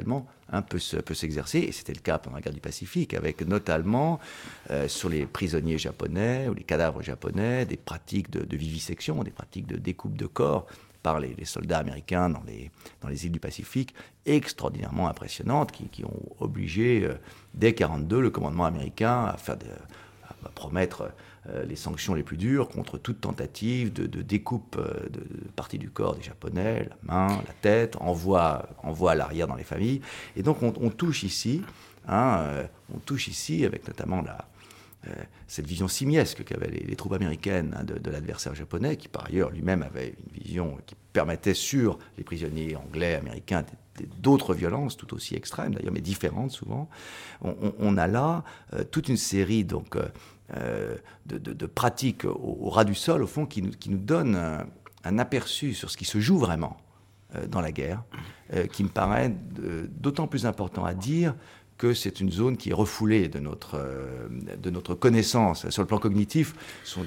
hein, peut, se, peut s'exercer, et c'était le cas pendant la guerre du Pacifique, avec notamment euh, sur les prisonniers japonais ou les cadavres japonais, des pratiques de, de vivisection, des pratiques de découpe de corps par les, les soldats américains dans les, dans les îles du Pacifique, extraordinairement impressionnantes, qui, qui ont obligé, euh, dès mille neuf cent quarante-deux, le commandement américain à, faire de, à promettre euh, les sanctions les plus dures contre toute tentative de, de découpe euh, de, de parties du corps des Japonais, la main, la tête, envoi, envoi à l'arrière dans les familles. Et donc on, on touche ici, hein, euh, on touche ici avec notamment la... Euh, cette vision simiesque qu'avaient les, les troupes américaines, hein, de, de l'adversaire japonais, qui par ailleurs lui-même avait une vision qui permettait sur les prisonniers anglais, américains, d- d- d'autres violences tout aussi extrêmes d'ailleurs, mais différentes souvent. On, on, on a là euh, toute une série donc, euh, de, de, de pratiques au, au ras du sol, au fond, qui nous, qui nous donnent un, un aperçu sur ce qui se joue vraiment euh, dans la guerre, euh, qui me paraît de, d'autant plus important à dire que c'est une zone qui est refoulée de notre, euh, de notre connaissance. Sur le plan cognitif, ce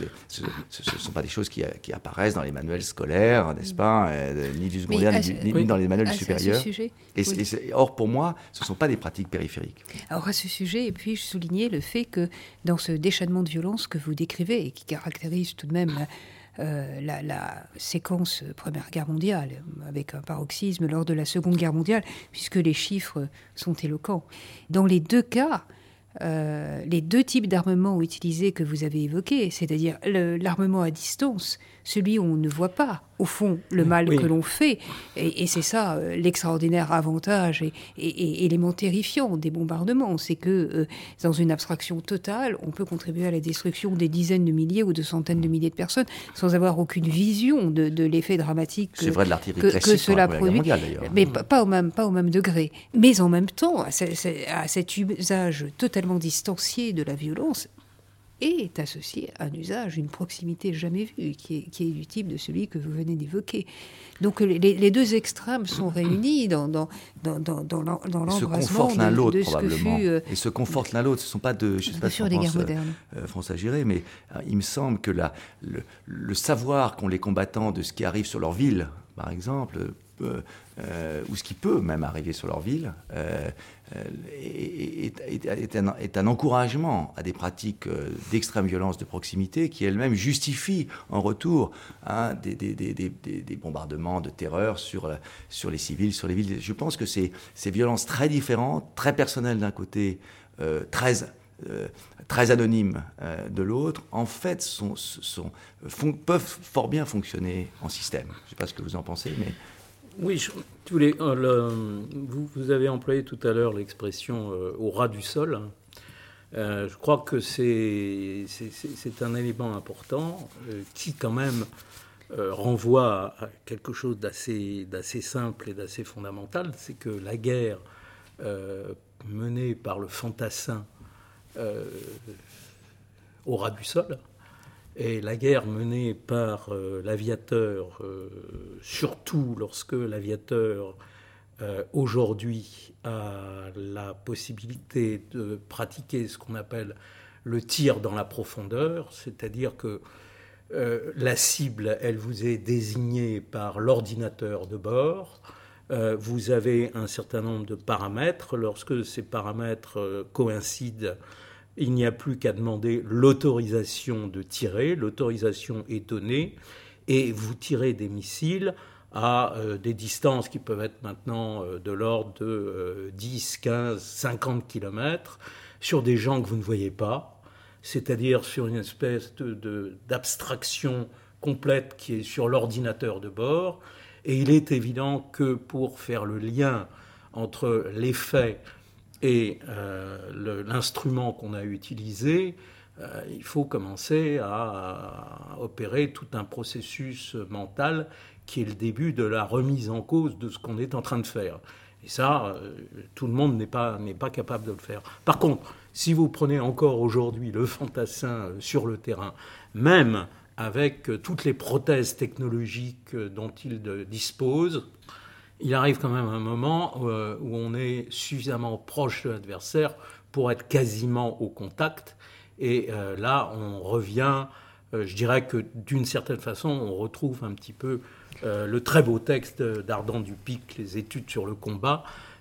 ne sont pas des choses qui, qui apparaissent dans les manuels scolaires, n'est-ce pas, euh, ni du secondaire, ni, ni, ni oui. dans les manuels à supérieurs. Sujet, et, oui. et or, pour moi, ce ne sont pas des pratiques périphériques. Alors, à ce sujet, et puis je soulignais le fait que dans ce déchaînement de violence que vous décrivez, et qui caractérise tout de même... Euh, la, la séquence Première Guerre mondiale, avec un paroxysme lors de la Seconde Guerre mondiale, puisque les chiffres sont éloquents. Dans les deux cas, euh, les deux types d'armements utilisés que vous avez évoqués, c'est-à-dire le, l'armement à distance, celui où on ne voit pas, au fond, le mal oui. que l'on fait, et, et c'est ça euh, l'extraordinaire avantage et, et, et élément terrifiant des bombardements, c'est que euh, dans une abstraction totale, on peut contribuer à la destruction des dizaines de milliers ou de centaines de milliers de personnes sans avoir aucune vision de, de l'effet dramatique que, c'est vrai de l'artillerie que, classique que cela produit, mondiale, d'ailleurs. mais pas, pas, au même, pas au même degré. Mais en même temps, à, ce, à cet usage totalement distancié de la violence, est associé à un usage, une proximité jamais vue, qui est, qui est du type de celui que vous venez d'évoquer. Donc les, les deux extrêmes sont réunis dans, dans, dans, dans, dans l'embrasement se confortent l'un de, l'autre, de ce probablement. que fut... Euh, et se confortent l'un l'autre. Ce ne sont pas de... Je ne sais pas sur si des guerres modernes. Euh, François Giré, mais euh, il me semble que la, le, le savoir qu'ont les combattants de ce qui arrive sur leur ville, par exemple... Euh, euh, ou ce qui peut même arriver sur leur ville, euh, est, est, est, un, est un encouragement à des pratiques d'extrême violence de proximité qui elles-mêmes justifient en retour hein, des, des, des, des, des bombardements de terreur sur, sur les civils, sur les villes. Je pense que ces, ces violences très différentes, très personnelles d'un côté, euh, très... Euh, très anonymes euh, de l'autre, en fait, sont, sont, font, peuvent fort bien fonctionner en système. Je ne sais pas ce que vous en pensez, mais... Oui, je, tu voulais, euh, le, vous, vous avez employé tout à l'heure l'expression euh, « au ras du sol ». Euh, je crois que c'est, c'est, c'est un élément important euh, qui, quand même, euh, renvoie à quelque chose d'assez, d'assez simple et d'assez fondamental. C'est que la guerre euh, menée par le fantassin euh, au ras du sol, et la guerre menée par euh, l'aviateur, euh, surtout lorsque l'aviateur, euh, aujourd'hui, a la possibilité de pratiquer ce qu'on appelle le tir dans la profondeur, c'est-à-dire que euh, la cible, elle vous est désignée par l'ordinateur de bord. Euh, vous avez un certain nombre de paramètres. Lorsque ces paramètres euh, coïncident, il n'y a plus qu'à demander l'autorisation de tirer. L'autorisation est donnée et vous tirez des missiles à euh, des distances qui peuvent être maintenant euh, de l'ordre de euh, dix, quinze, cinquante kilomètres sur des gens que vous ne voyez pas, c'est-à-dire sur une espèce de, de, d'abstraction complète qui est sur l'ordinateur de bord. Et il est évident que pour faire le lien entre l'effet et euh, le, l'instrument qu'on a utilisé, euh, il faut commencer à, à opérer tout un processus mental qui est le début de la remise en cause de ce qu'on est en train de faire. Et ça, euh, tout le monde n'est pas, n'est pas capable de le faire. Par contre, si vous prenez encore aujourd'hui le fantassin sur le terrain, même avec toutes les prothèses technologiques dont il dispose, il arrive quand même un moment où on est suffisamment proche de l'adversaire pour être quasiment au contact. Et là, on revient, je dirais que d'une certaine façon, on retrouve un petit peu le très beau texte d'Ardan Dupic, Les études sur le combat,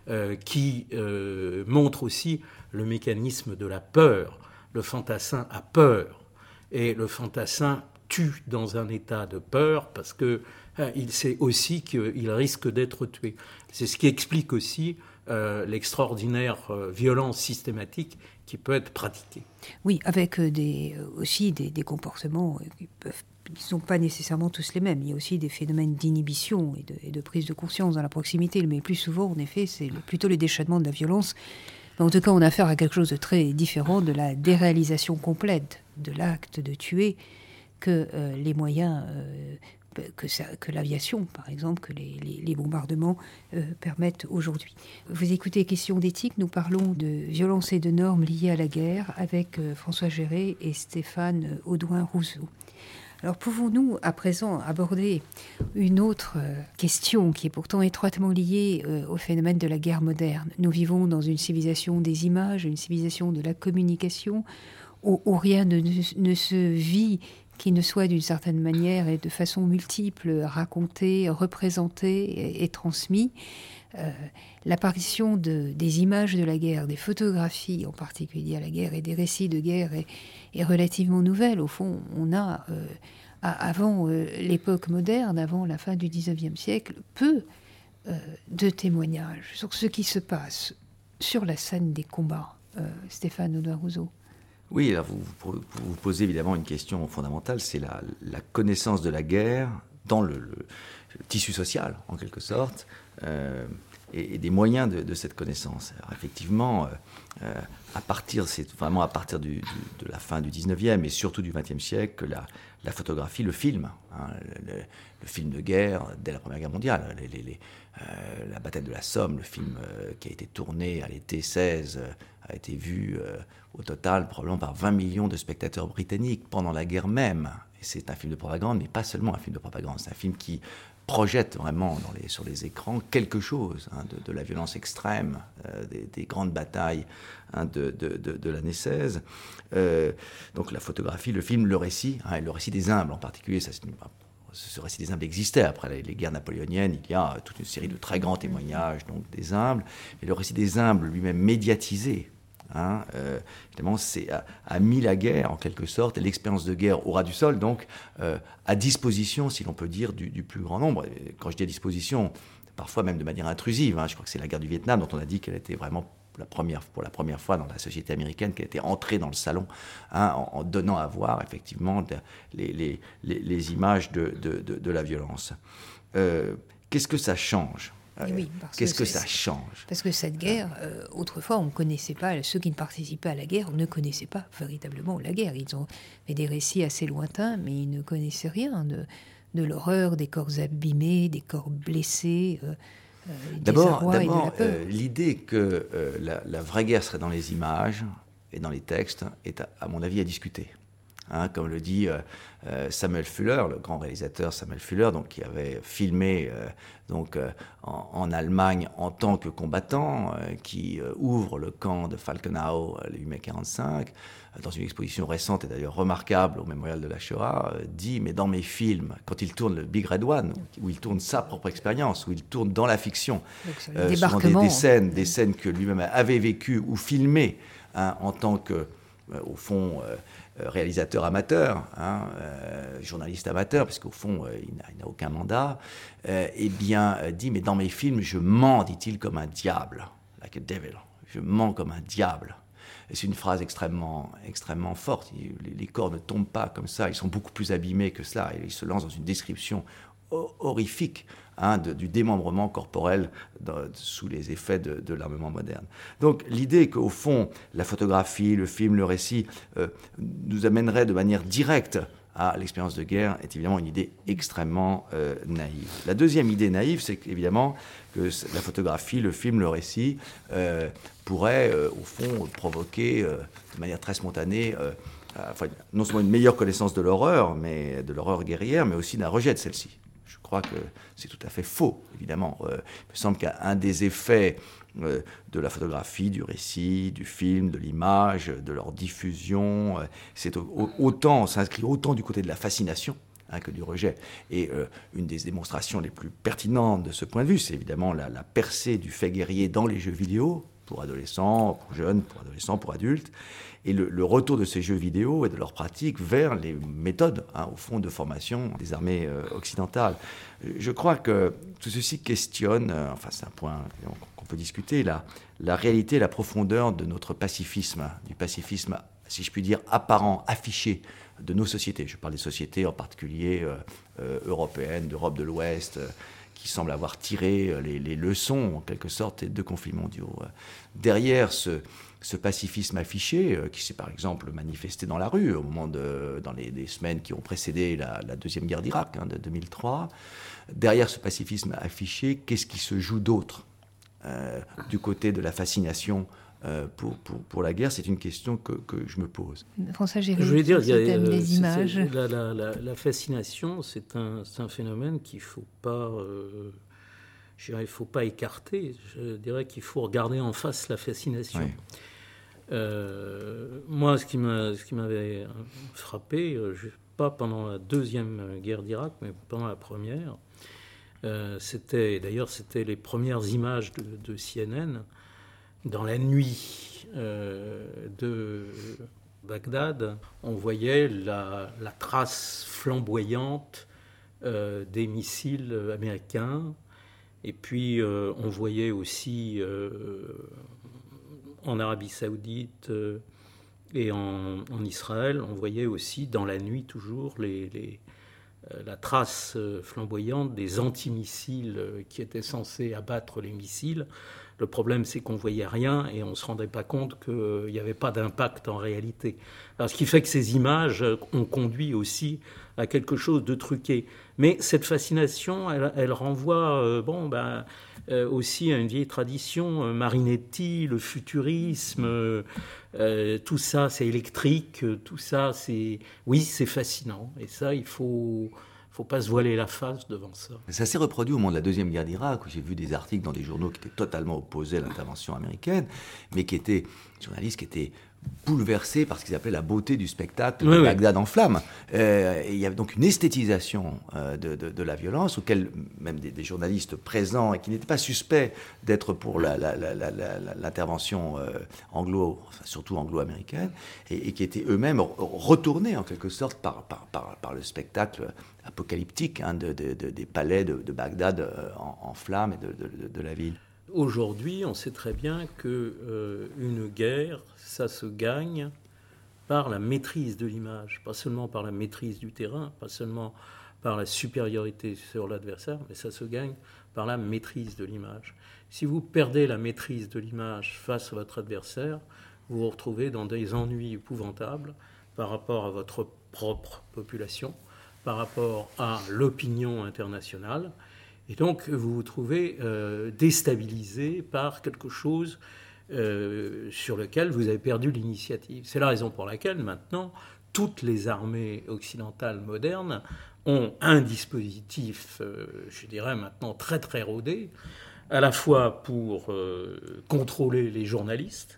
euh, qui euh, montre aussi le mécanisme de la peur. Le fantassin a peur, et le fantassin tue dans un état de peur parce que hein, il sait aussi qu'il risque d'être tué. C'est ce qui explique aussi euh, l'extraordinaire euh, violence systématique qui peut être pratiquée. Oui, avec euh, des, euh, aussi des, des comportements euh, qui peuvent qui ne sont pas nécessairement tous les mêmes. Il y a aussi des phénomènes d'inhibition et de, et de prise de conscience dans la proximité, mais le plus souvent, en effet, c'est le, plutôt le déchaînement de la violence. Mais en tout cas, on a affaire à quelque chose de très différent de la déréalisation complète de l'acte de tuer que euh, les moyens, euh, que, ça, que l'aviation, par exemple, que les, les, les bombardements euh, permettent aujourd'hui. Vous écoutez Questions d'éthique, nous parlons de violence et de normes liées à la guerre avec euh, François Géret et Stéphane Audouin-Rousseau. Alors pouvons-nous à présent aborder une autre euh, question qui est pourtant étroitement liée euh, au phénomène de la guerre moderne. Nous vivons dans une civilisation des images, une civilisation de la communication, où, où rien ne, ne se vit qui ne soit d'une certaine manière et de façon multiple raconté, représenté et, et transmis. Euh, l'apparition de, des images de la guerre, des photographies en particulier à la guerre et des récits de guerre est, est relativement nouvelle. Au fond, on a, euh, à, avant euh, l'époque moderne, avant la fin du dix-neuvième siècle, peu euh, de témoignages sur ce qui se passe sur la scène des combats. Euh, Stéphane Audouin-Rousseau. Oui, alors vous, vous vous posez évidemment une question fondamentale, c'est la, la connaissance de la guerre dans le, le, le tissu social, en quelque sorte, euh, et, et des moyens de, de cette connaissance. Alors effectivement, euh, à partir, c'est vraiment à partir du, du, de la fin du dix-neuvième et surtout du vingtième siècle que la, la photographie, le film, hein, le, le film de guerre dès la Première Guerre mondiale, les, les, les, euh, la bataille de la Somme, le film euh, qui a été tourné à l'été seize, euh, a été vu euh, au total probablement par vingt millions de spectateurs britanniques pendant la guerre même. Et c'est un film de propagande, mais pas seulement un film de propagande, c'est un film qui projette vraiment dans les, sur les écrans quelque chose hein, de, de la violence extrême, euh, des, des grandes batailles hein, de, de, de, de l'année seize. Euh, donc la photographie, le film, le récit, hein, et le récit des humbles en particulier, ça c'est une, ce récit des humbles existait. Après les, les guerres napoléoniennes, il y a toute une série de très grands témoignages donc, des humbles. Et le récit des humbles lui-même médiatisé, hein, euh, évidemment, c'est, a, a mis la guerre, en quelque sorte, et l'expérience de guerre au ras du sol, donc euh, à disposition, si l'on peut dire, du, du plus grand nombre. Et quand je dis à disposition, parfois même de manière intrusive, hein, je crois que c'est la guerre du Vietnam dont on a dit qu'elle était vraiment la première, pour la première fois dans la société américaine, qui a été entrée dans le salon, hein, en, en donnant à voir effectivement de, les, les, les, les images de, de, de, de la violence. Euh, qu'est-ce que ça change ? Oui, Qu'est-ce que, que ça change ? Parce que cette guerre, euh, autrefois, on ne connaissait pas, ceux qui ne participaient à la guerre ne connaissaient pas véritablement la guerre. Ils ont fait des récits assez lointains, mais ils ne connaissaient rien de, de l'horreur, des corps abîmés, des corps blessés, euh, euh, d'abord, des arrois et de la peur. Euh, l'idée que euh, la, la vraie guerre serait dans les images et dans les textes est, à, à mon avis, à discuter. Hein, comme le dit euh, Samuel Fuller, le grand réalisateur Samuel Fuller, donc, qui avait filmé euh, donc, euh, en, en Allemagne en tant que combattant, euh, qui euh, ouvre le camp de Falkenau le huit mai quarante-cinq, euh, dans une exposition récente et d'ailleurs remarquable au mémorial de la Shoah, euh, dit, mais dans mes films, quand il tourne le Big Red One, où il tourne sa propre expérience, où il tourne dans la fiction, euh, souvent des, des, scènes, des scènes que lui-même avait vécues ou filmées hein, en tant que, euh, au fond... Euh, réalisateur amateur, hein, euh, journaliste amateur, parce qu'au fond, euh, il, n'a, il n'a aucun mandat, euh, eh bien, euh, dit, mais dans mes films, je mens, dit-il, comme un diable, like a devil. Je mens comme un diable. Et c'est une phrase extrêmement, extrêmement forte. Il, les, les corps ne tombent pas comme ça, ils sont beaucoup plus abîmés que cela. Et il se lance dans une description horrifique hein, de, du démembrement corporel dans, sous les effets de, de l'armement moderne. Donc l'idée qu'au fond, la photographie, le film, le récit euh, nous amènerait de manière directe à l'expérience de guerre est évidemment une idée extrêmement euh, naïve. La deuxième idée naïve, c'est évidemment que la photographie, le film, le récit euh, pourraient euh, au fond provoquer euh, de manière très spontanée euh, enfin, non seulement une meilleure connaissance de l'horreur, mais de l'horreur guerrière, mais aussi d'un rejet de celle-ci. Je crois que c'est tout à fait faux, évidemment. Euh, il me semble qu'un des effets euh, de la photographie, du récit, du film, de l'image, de leur diffusion, euh, c'est au, autant, s'inscrit autant du côté de la fascination, hein, que du rejet. Et euh, une des démonstrations les plus pertinentes de ce point de vue, c'est évidemment la, la percée du fait guerrier dans les jeux vidéo, pour adolescents, pour jeunes, pour adolescents, pour adultes, et le, le retour de ces jeux vidéo et de leur pratique vers les méthodes, hein, au fond, de formation des armées euh, occidentales. Je crois que tout ceci questionne, euh, enfin c'est un point qu'on peut discuter, la, la réalité et la profondeur de notre pacifisme, du pacifisme, si je puis dire, apparent, affiché de nos sociétés. Je parle des sociétés en particulier euh, euh, européennes, d'Europe de l'Ouest, euh, qui semblent avoir tiré les, les leçons, en quelque sorte, des deux conflits mondiaux. Derrière ce, ce pacifisme affiché, qui s'est par exemple manifesté dans la rue au moment de, dans les, les semaines qui ont précédé la, la Deuxième Guerre d'Irak, hein, de deux mille trois, derrière ce pacifisme affiché, qu'est-ce qui se joue d'autre euh, du côté de la fascination euh, pour, pour, pour la guerre? C'est une question que, que je me pose. François Géry, je voulais dire, il y a, thème des c'est, images. C'est, la, la, la, la fascination, c'est un, c'est un phénomène qu'il ne faut pas, euh, je dirais, il faut pas écarter. Je dirais qu'il faut regarder en face la fascination. Oui. Euh, moi, ce qui, m'a, ce qui m'avait frappé, je, pas pendant la deuxième guerre d'Irak, mais pendant la première, euh, c'était, d'ailleurs, c'était les premières images de, de C N N. Dans la nuit euh, de Bagdad, on voyait la, la trace flamboyante euh, des missiles américains. Et puis, euh, on voyait aussi euh, en Arabie Saoudite euh, et en, en Israël, on voyait aussi dans la nuit toujours les, les, euh, la trace flamboyante des antimissiles qui étaient censés abattre les missiles. Le problème, c'est qu'on ne voyait rien et on ne se rendait pas compte qu'il n'y avait pas d'impact en réalité. Alors, ce qui fait que ces images ont conduit aussi à quelque chose de truqué. Mais cette fascination, elle, elle renvoie euh, bon, ben, euh, aussi à une vieille tradition. Euh, Marinetti, le futurisme, euh, euh, tout ça, c'est électrique, tout ça, c'est... Oui, c'est fascinant. Et ça, il faut... Il ne faut pas se voiler la face devant ça. Ça s'est reproduit au moment de la Deuxième Guerre d'Irak, où j'ai vu des articles dans des journaux qui étaient totalement opposés à l'intervention américaine, mais qui étaient, des journalistes qui étaient bouleversés par ce qu'ils appelaient la beauté du spectacle oui, de oui. Bagdad en flammes. Euh, et il y avait donc une esthétisation euh, de, de, de la violence, auquel même des, des journalistes présents et qui n'étaient pas suspects d'être pour la, la, la, la, la, l'intervention euh, anglo, enfin, surtout anglo-américaine, et, et qui étaient eux-mêmes retournés en quelque sorte par, par, par, par le spectacle apocalyptique hein, de, de, de, des palais de, de Bagdad euh, en, en flammes et de, de, de la ville. Aujourd'hui, on sait très bien qu'une euh, guerre, ça se gagne par la maîtrise de l'image, pas seulement par la maîtrise du terrain, pas seulement par la supériorité sur l'adversaire, mais ça se gagne par la maîtrise de l'image. Si vous perdez la maîtrise de l'image face à votre adversaire, vous vous retrouvez dans des ennuis épouvantables par rapport à votre propre population, par rapport à l'opinion internationale. Et donc, vous vous trouvez euh, déstabilisé par quelque chose euh, sur lequel vous avez perdu l'initiative. C'est la raison pour laquelle, maintenant, toutes les armées occidentales modernes ont un dispositif, euh, je dirais maintenant très très rodé, à la fois pour euh, contrôler les journalistes.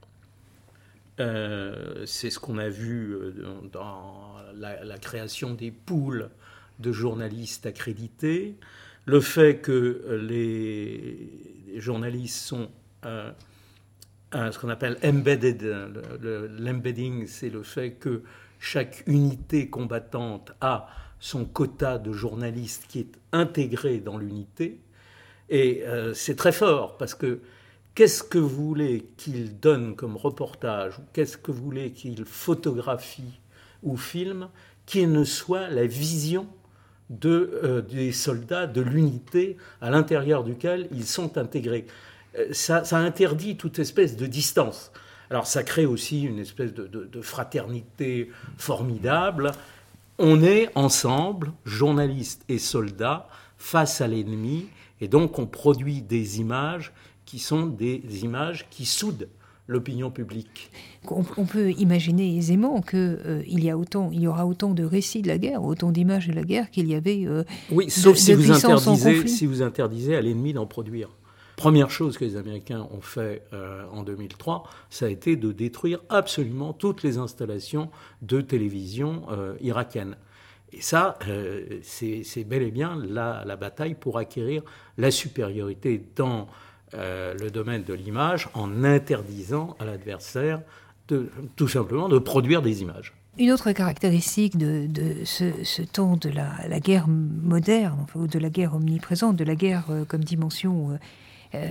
Euh, c'est ce qu'on a vu dans la, la création des pools de journalistes accrédités. Le fait que les journalistes sont euh, un, ce qu'on appelle embedded, le, le, l'embedding, c'est le fait que chaque unité combattante a son quota de journalistes qui est intégré dans l'unité. Et euh, c'est très fort, parce que qu'est-ce que vous voulez qu'il donne comme reportage, ou qu'est-ce que vous voulez qu'il photographie ou filme, qui ne soit la vision De, euh, des soldats, de l'unité à l'intérieur duquel ils sont intégrés. Euh, ça, ça interdit toute espèce de distance. Alors ça crée aussi une espèce de, de, de fraternité formidable. On est ensemble, journalistes et soldats, face à l'ennemi, et donc on produit des images qui sont des images qui soudent l'opinion publique. On, on peut imaginer aisément qu'il euh, y a autant, il y aura autant de récits de la guerre, autant d'images de la guerre qu'il y avait euh, oui, sauf de, si, de vous puissance en conflit. Si vous interdisez à l'ennemi d'en produire. Première chose que les Américains ont fait euh, en deux mille trois, ça a été de détruire absolument toutes les installations de télévision euh, irakiennes. Et ça, euh, c'est, c'est bel et bien la, la bataille pour acquérir la supériorité dans euh, le domaine de l'image en interdisant à l'adversaire de, tout simplement de produire des images. Une autre caractéristique de, de ce, ce temps de la, la guerre moderne, enfin, ou de la guerre omniprésente, de la guerre euh, comme dimension euh,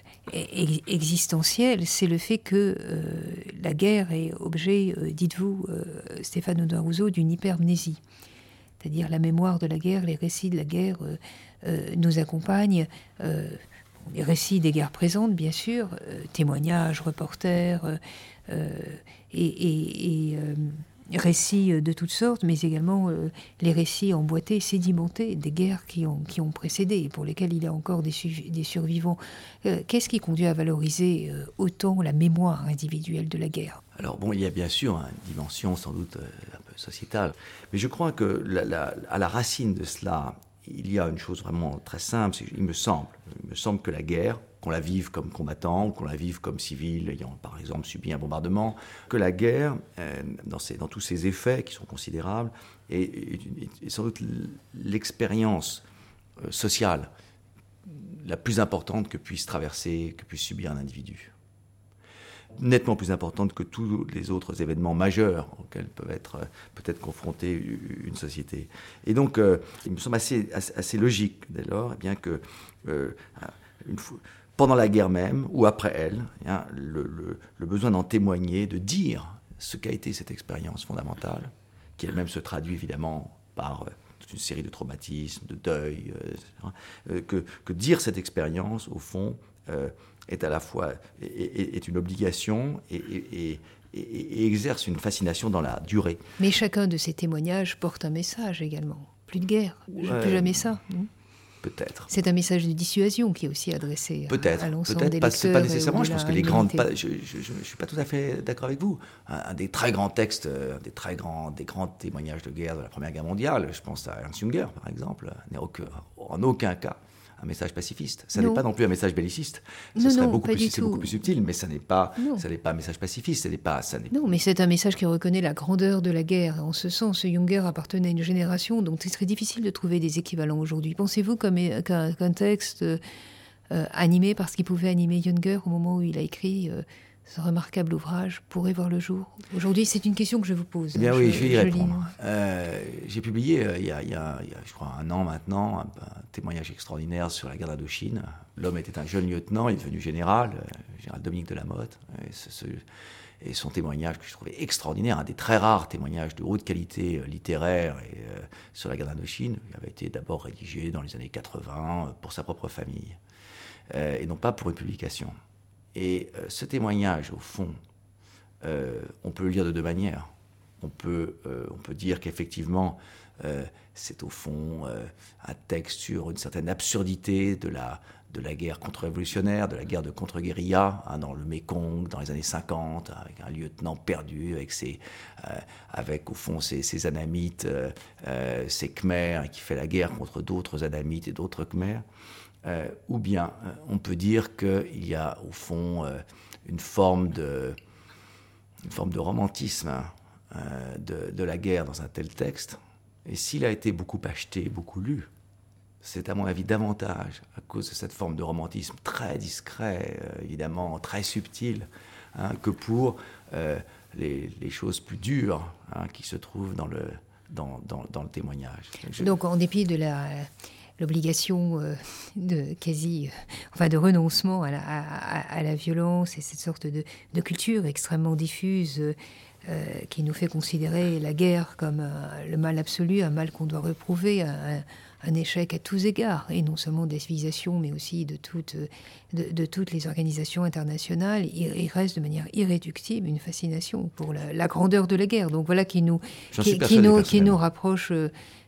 existentielle, c'est le fait que euh, la guerre est objet, euh, dites-vous, euh, Stéphane Audouin-Rousseau, d'une hypermnésie. C'est-à-dire la mémoire de la guerre, les récits de la guerre euh, euh, nous accompagnent. Euh, les récits des guerres présentes, bien sûr, euh, témoignages, reporters, euh, euh, et... et, et euh, récits de toutes sortes, mais également euh, les récits emboîtés, sédimentés des guerres qui ont, qui ont précédé et pour lesquelles il y a encore des, su- des survivants. Euh, qu'est-ce qui conduit à valoriser euh, autant la mémoire individuelle de la guerre ? Alors bon, il y a bien sûr une dimension sans doute euh, un peu sociétale, mais je crois que la, la, à la racine de cela, il y a une chose vraiment très simple, c'est, il me semble, il me semble que la guerre, qu'on la vive comme combattant, ou qu'on la vive comme civil, ayant par exemple subi un bombardement, que la guerre, euh, dans, ses, dans tous ses effets qui sont considérables, est, est, est sans doute l'expérience euh, sociale la plus importante que puisse traverser, que puisse subir un individu. Nettement plus importante que tous les autres événements majeurs auxquels peut être peut-être confrontée une société. Et donc, euh, il me semble assez, assez, assez logique, dès lors, eh bien que euh, une fois, pendant la guerre même, ou après elle, eh bien, le, le, le besoin d'en témoigner, de dire ce qu'a été cette expérience fondamentale, qui elle-même se traduit évidemment par euh, toute une série de traumatismes, de deuils, euh, euh, que, que dire cette expérience, au fond, euh, est à la fois est, est, est une obligation et, et, et, et exerce une fascination dans la durée. Mais chacun de ces témoignages porte un message également. Plus de guerre, ouais, plus jamais ça. Non ? Peut-être. C'est un message de dissuasion qui est aussi adressé peut-être, à, à l'ensemble peut-être, des pas, lecteurs. Pas nécessairement, je pense que les grandes... Pas, je ne suis pas tout à fait d'accord avec vous. Un, un des très grands textes, un des très grands, des grands témoignages de guerre de la Première Guerre mondiale, je pense à Ernst Jünger, par exemple, n'est aucun, en aucun cas un message pacifiste. Ça non. n'est pas non plus un message belliciste. Ce non, serait non, beaucoup pas plus, du c'est tout. beaucoup plus subtil, mais ça n'est pas, ça n'est pas un message pacifiste. Ça n'est pas, ça n'est... Non, mais c'est un message qui reconnaît la grandeur de la guerre. En ce sens, Jünger appartenait à une génération dont il serait difficile de trouver des équivalents aujourd'hui. Pensez-vous comme, qu'un, qu'un texte euh, animé par ce qui pouvait animer Jünger au moment où il a écrit euh, ce remarquable ouvrage pourrait voir le jour? Aujourd'hui, c'est une question que je vous pose. Eh bien hein, oui, je, je vais y je répondre. Euh, j'ai publié euh, il, y a, il, y a, il y a, je crois, un an maintenant, un, un témoignage extraordinaire sur la guerre d'Indochine. L'homme était un jeune lieutenant, il est devenu général, euh, général Dominique de Lamotte. Et, ce, ce, et son témoignage que je trouvais extraordinaire, un des très rares témoignages de haute qualité euh, littéraire et, euh, sur la guerre d'Indochine, il avait été d'abord rédigé dans les années quatre-vingts euh, pour sa propre famille, euh, et non pas pour une publication. Et euh, ce témoignage, au fond, euh, on peut le lire de deux manières. On peut, euh, on peut dire qu'effectivement, euh, c'est au fond euh, un texte sur une certaine absurdité de la, de la guerre contre-révolutionnaire, de la guerre de contre-guérilla, hein, dans le Mékong, dans les années cinquante, avec un lieutenant perdu, avec, ses, euh, avec au fond ses, ses anamites, euh, euh, ses Khmers, qui fait la guerre contre d'autres anamites et d'autres Khmers. Euh, ou bien euh, on peut dire qu'il y a au fond euh, une forme de, une forme de romantisme hein, euh, de, de la guerre dans un tel texte. Et s'il a été beaucoup acheté, beaucoup lu, c'est à mon avis davantage à cause de cette forme de romantisme très discret, euh, évidemment très subtil, hein, que pour euh, les, les choses plus dures hein, qui se trouvent dans le, dans, dans, dans le témoignage. Je... Donc en dépit de la... l'obligation euh, de quasi, euh, enfin de renoncement à la, à, à la violence et cette sorte de, de culture extrêmement diffuse euh, euh, qui nous fait considérer la guerre comme euh, le mal absolu, un mal qu'on doit réprouver, un, un échec à tous égards, et non seulement des civilisations, mais aussi de toutes, de, de toutes les organisations internationales. Il, il reste de manière irréductible une fascination pour la, la grandeur de la guerre. Donc voilà qui nous, qui, qui, nous, qui nous rapproche de...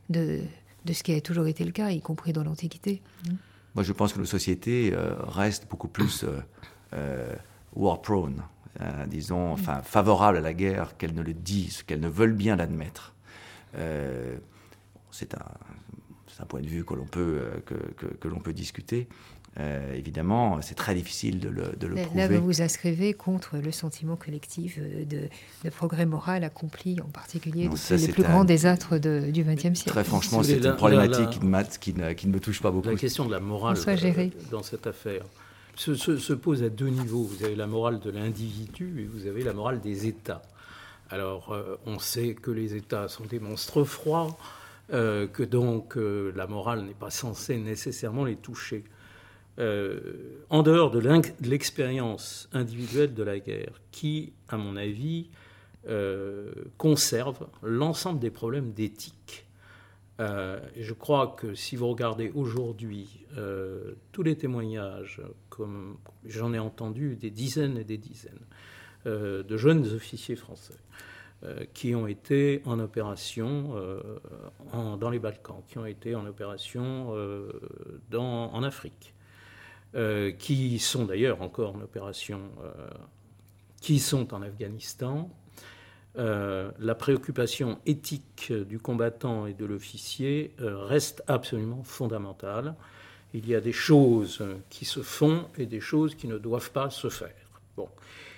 de ce qui a toujours été le cas, y compris dans l'Antiquité. Moi, je pense que nos sociétés euh, restent beaucoup plus euh, euh, war-prone, euh, disons, enfin, favorables à la guerre qu'elles ne le disent, qu'elles ne veulent bien l'admettre. Euh, c'est, un, c'est un point de vue que l'on peut, que, que, que l'on peut discuter. euh, évidemment, c'est très difficile de le, de le là, prouver. Là, vous vous inscrivez contre le sentiment collectif de, de progrès moral accompli, en particulier Non, ça, depuis les plus un... grands désastres de, du vingtième siècle. Très franchement, c'est c'est une problématique qui, ne qui, ne, qui ne me touche pas beaucoup. La question de la morale euh, dans cette affaire se, se, se pose à deux niveaux. Vous avez la morale de l'individu et vous avez la morale des États. Alors, euh, on sait que les États sont des monstres froids, euh, que donc euh, la morale n'est pas censée nécessairement les toucher. Euh, en dehors de l'expérience individuelle de la guerre, qui, à mon avis, euh, conserve l'ensemble des problèmes d'éthique. Euh, et je crois que si vous regardez aujourd'hui euh, tous les témoignages, comme j'en ai entendu des dizaines et des dizaines, euh, de jeunes officiers français euh, qui ont été en opération euh, en, dans les Balkans, qui ont été en opération euh, dans, en Afrique, euh, qui sont d'ailleurs encore en opération, euh, qui sont en Afghanistan. Euh, la préoccupation éthique du combattant et de l'officier euh, reste absolument fondamentale. Il y a des choses qui se font et des choses qui ne doivent pas se faire. Bon.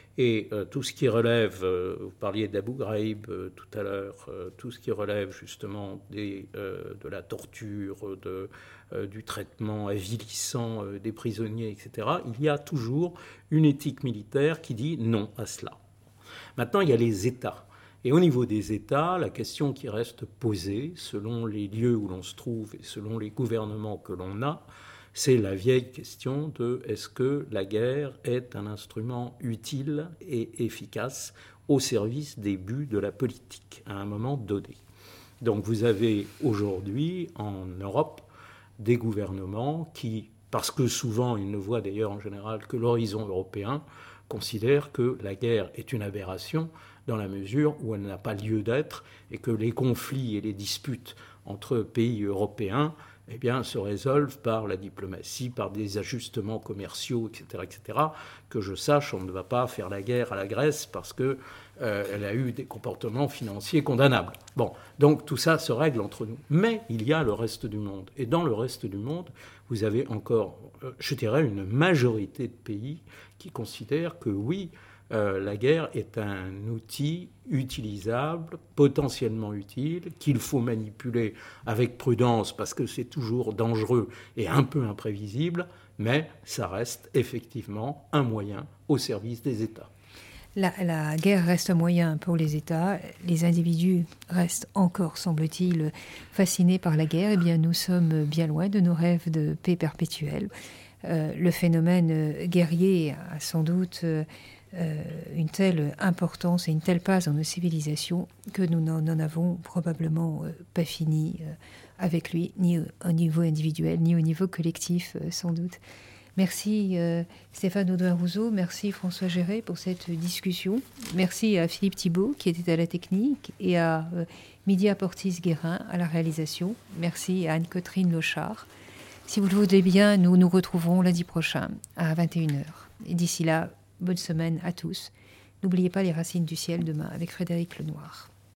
Et euh, tout ce qui relève, euh, vous parliez d'Abu Ghraib euh, tout à l'heure, euh, tout ce qui relève justement des, euh, de la torture, de, euh, du traitement avilissant euh, des prisonniers, et cetera, il y a toujours une éthique militaire qui dit non à cela. Maintenant, il y a les États. Et au niveau des États, la question qui reste posée, selon les lieux où l'on se trouve et selon les gouvernements que l'on a, c'est la vieille question de est-ce que la guerre est un instrument utile et efficace au service des buts de la politique à un moment donné. Donc vous avez aujourd'hui en Europe des gouvernements qui, parce que souvent ils ne voient d'ailleurs en général que l'horizon européen, considèrent que la guerre est une aberration dans la mesure où elle n'a pas lieu d'être et que les conflits et les disputes entre pays européens eh bien, se résolvent par la diplomatie, par des ajustements commerciaux, et cetera, et cetera. Que je sache, on ne va pas faire la guerre à la Grèce parce qu'elle euh, a eu des comportements financiers condamnables. Bon, donc tout ça se règle entre nous. Mais il y a le reste du monde. Et dans le reste du monde, vous avez encore, euh, je dirais, une majorité de pays qui considèrent que oui, Euh, la guerre est un outil utilisable, potentiellement utile, qu'il faut manipuler avec prudence parce que c'est toujours dangereux et un peu imprévisible, mais ça reste effectivement un moyen au service des États. La, la guerre reste un moyen pour les États. Les individus restent encore, semble-t-il, fascinés par la guerre. Eh bien, nous sommes bien loin de nos rêves de paix perpétuelle. Euh, le phénomène guerrier a sans doute... Euh, Euh, une telle importance et une telle place dans nos civilisations que nous n'en avons probablement euh, pas fini euh, avec lui, ni au niveau individuel, ni au niveau collectif, euh, sans doute. Merci euh, Stéphane Audouin-Rouzot, merci François Géret pour cette discussion. Merci à Philippe Thibault qui était à la technique et à euh, Mydia Portis-Guérin à la réalisation. Merci à Anne-Catherine Lochard. Si vous le voulez bien, nous nous retrouverons lundi prochain à vingt et une heures. Et d'ici là, bonne semaine à tous. N'oubliez pas les racines du ciel demain avec Frédéric Lenoir.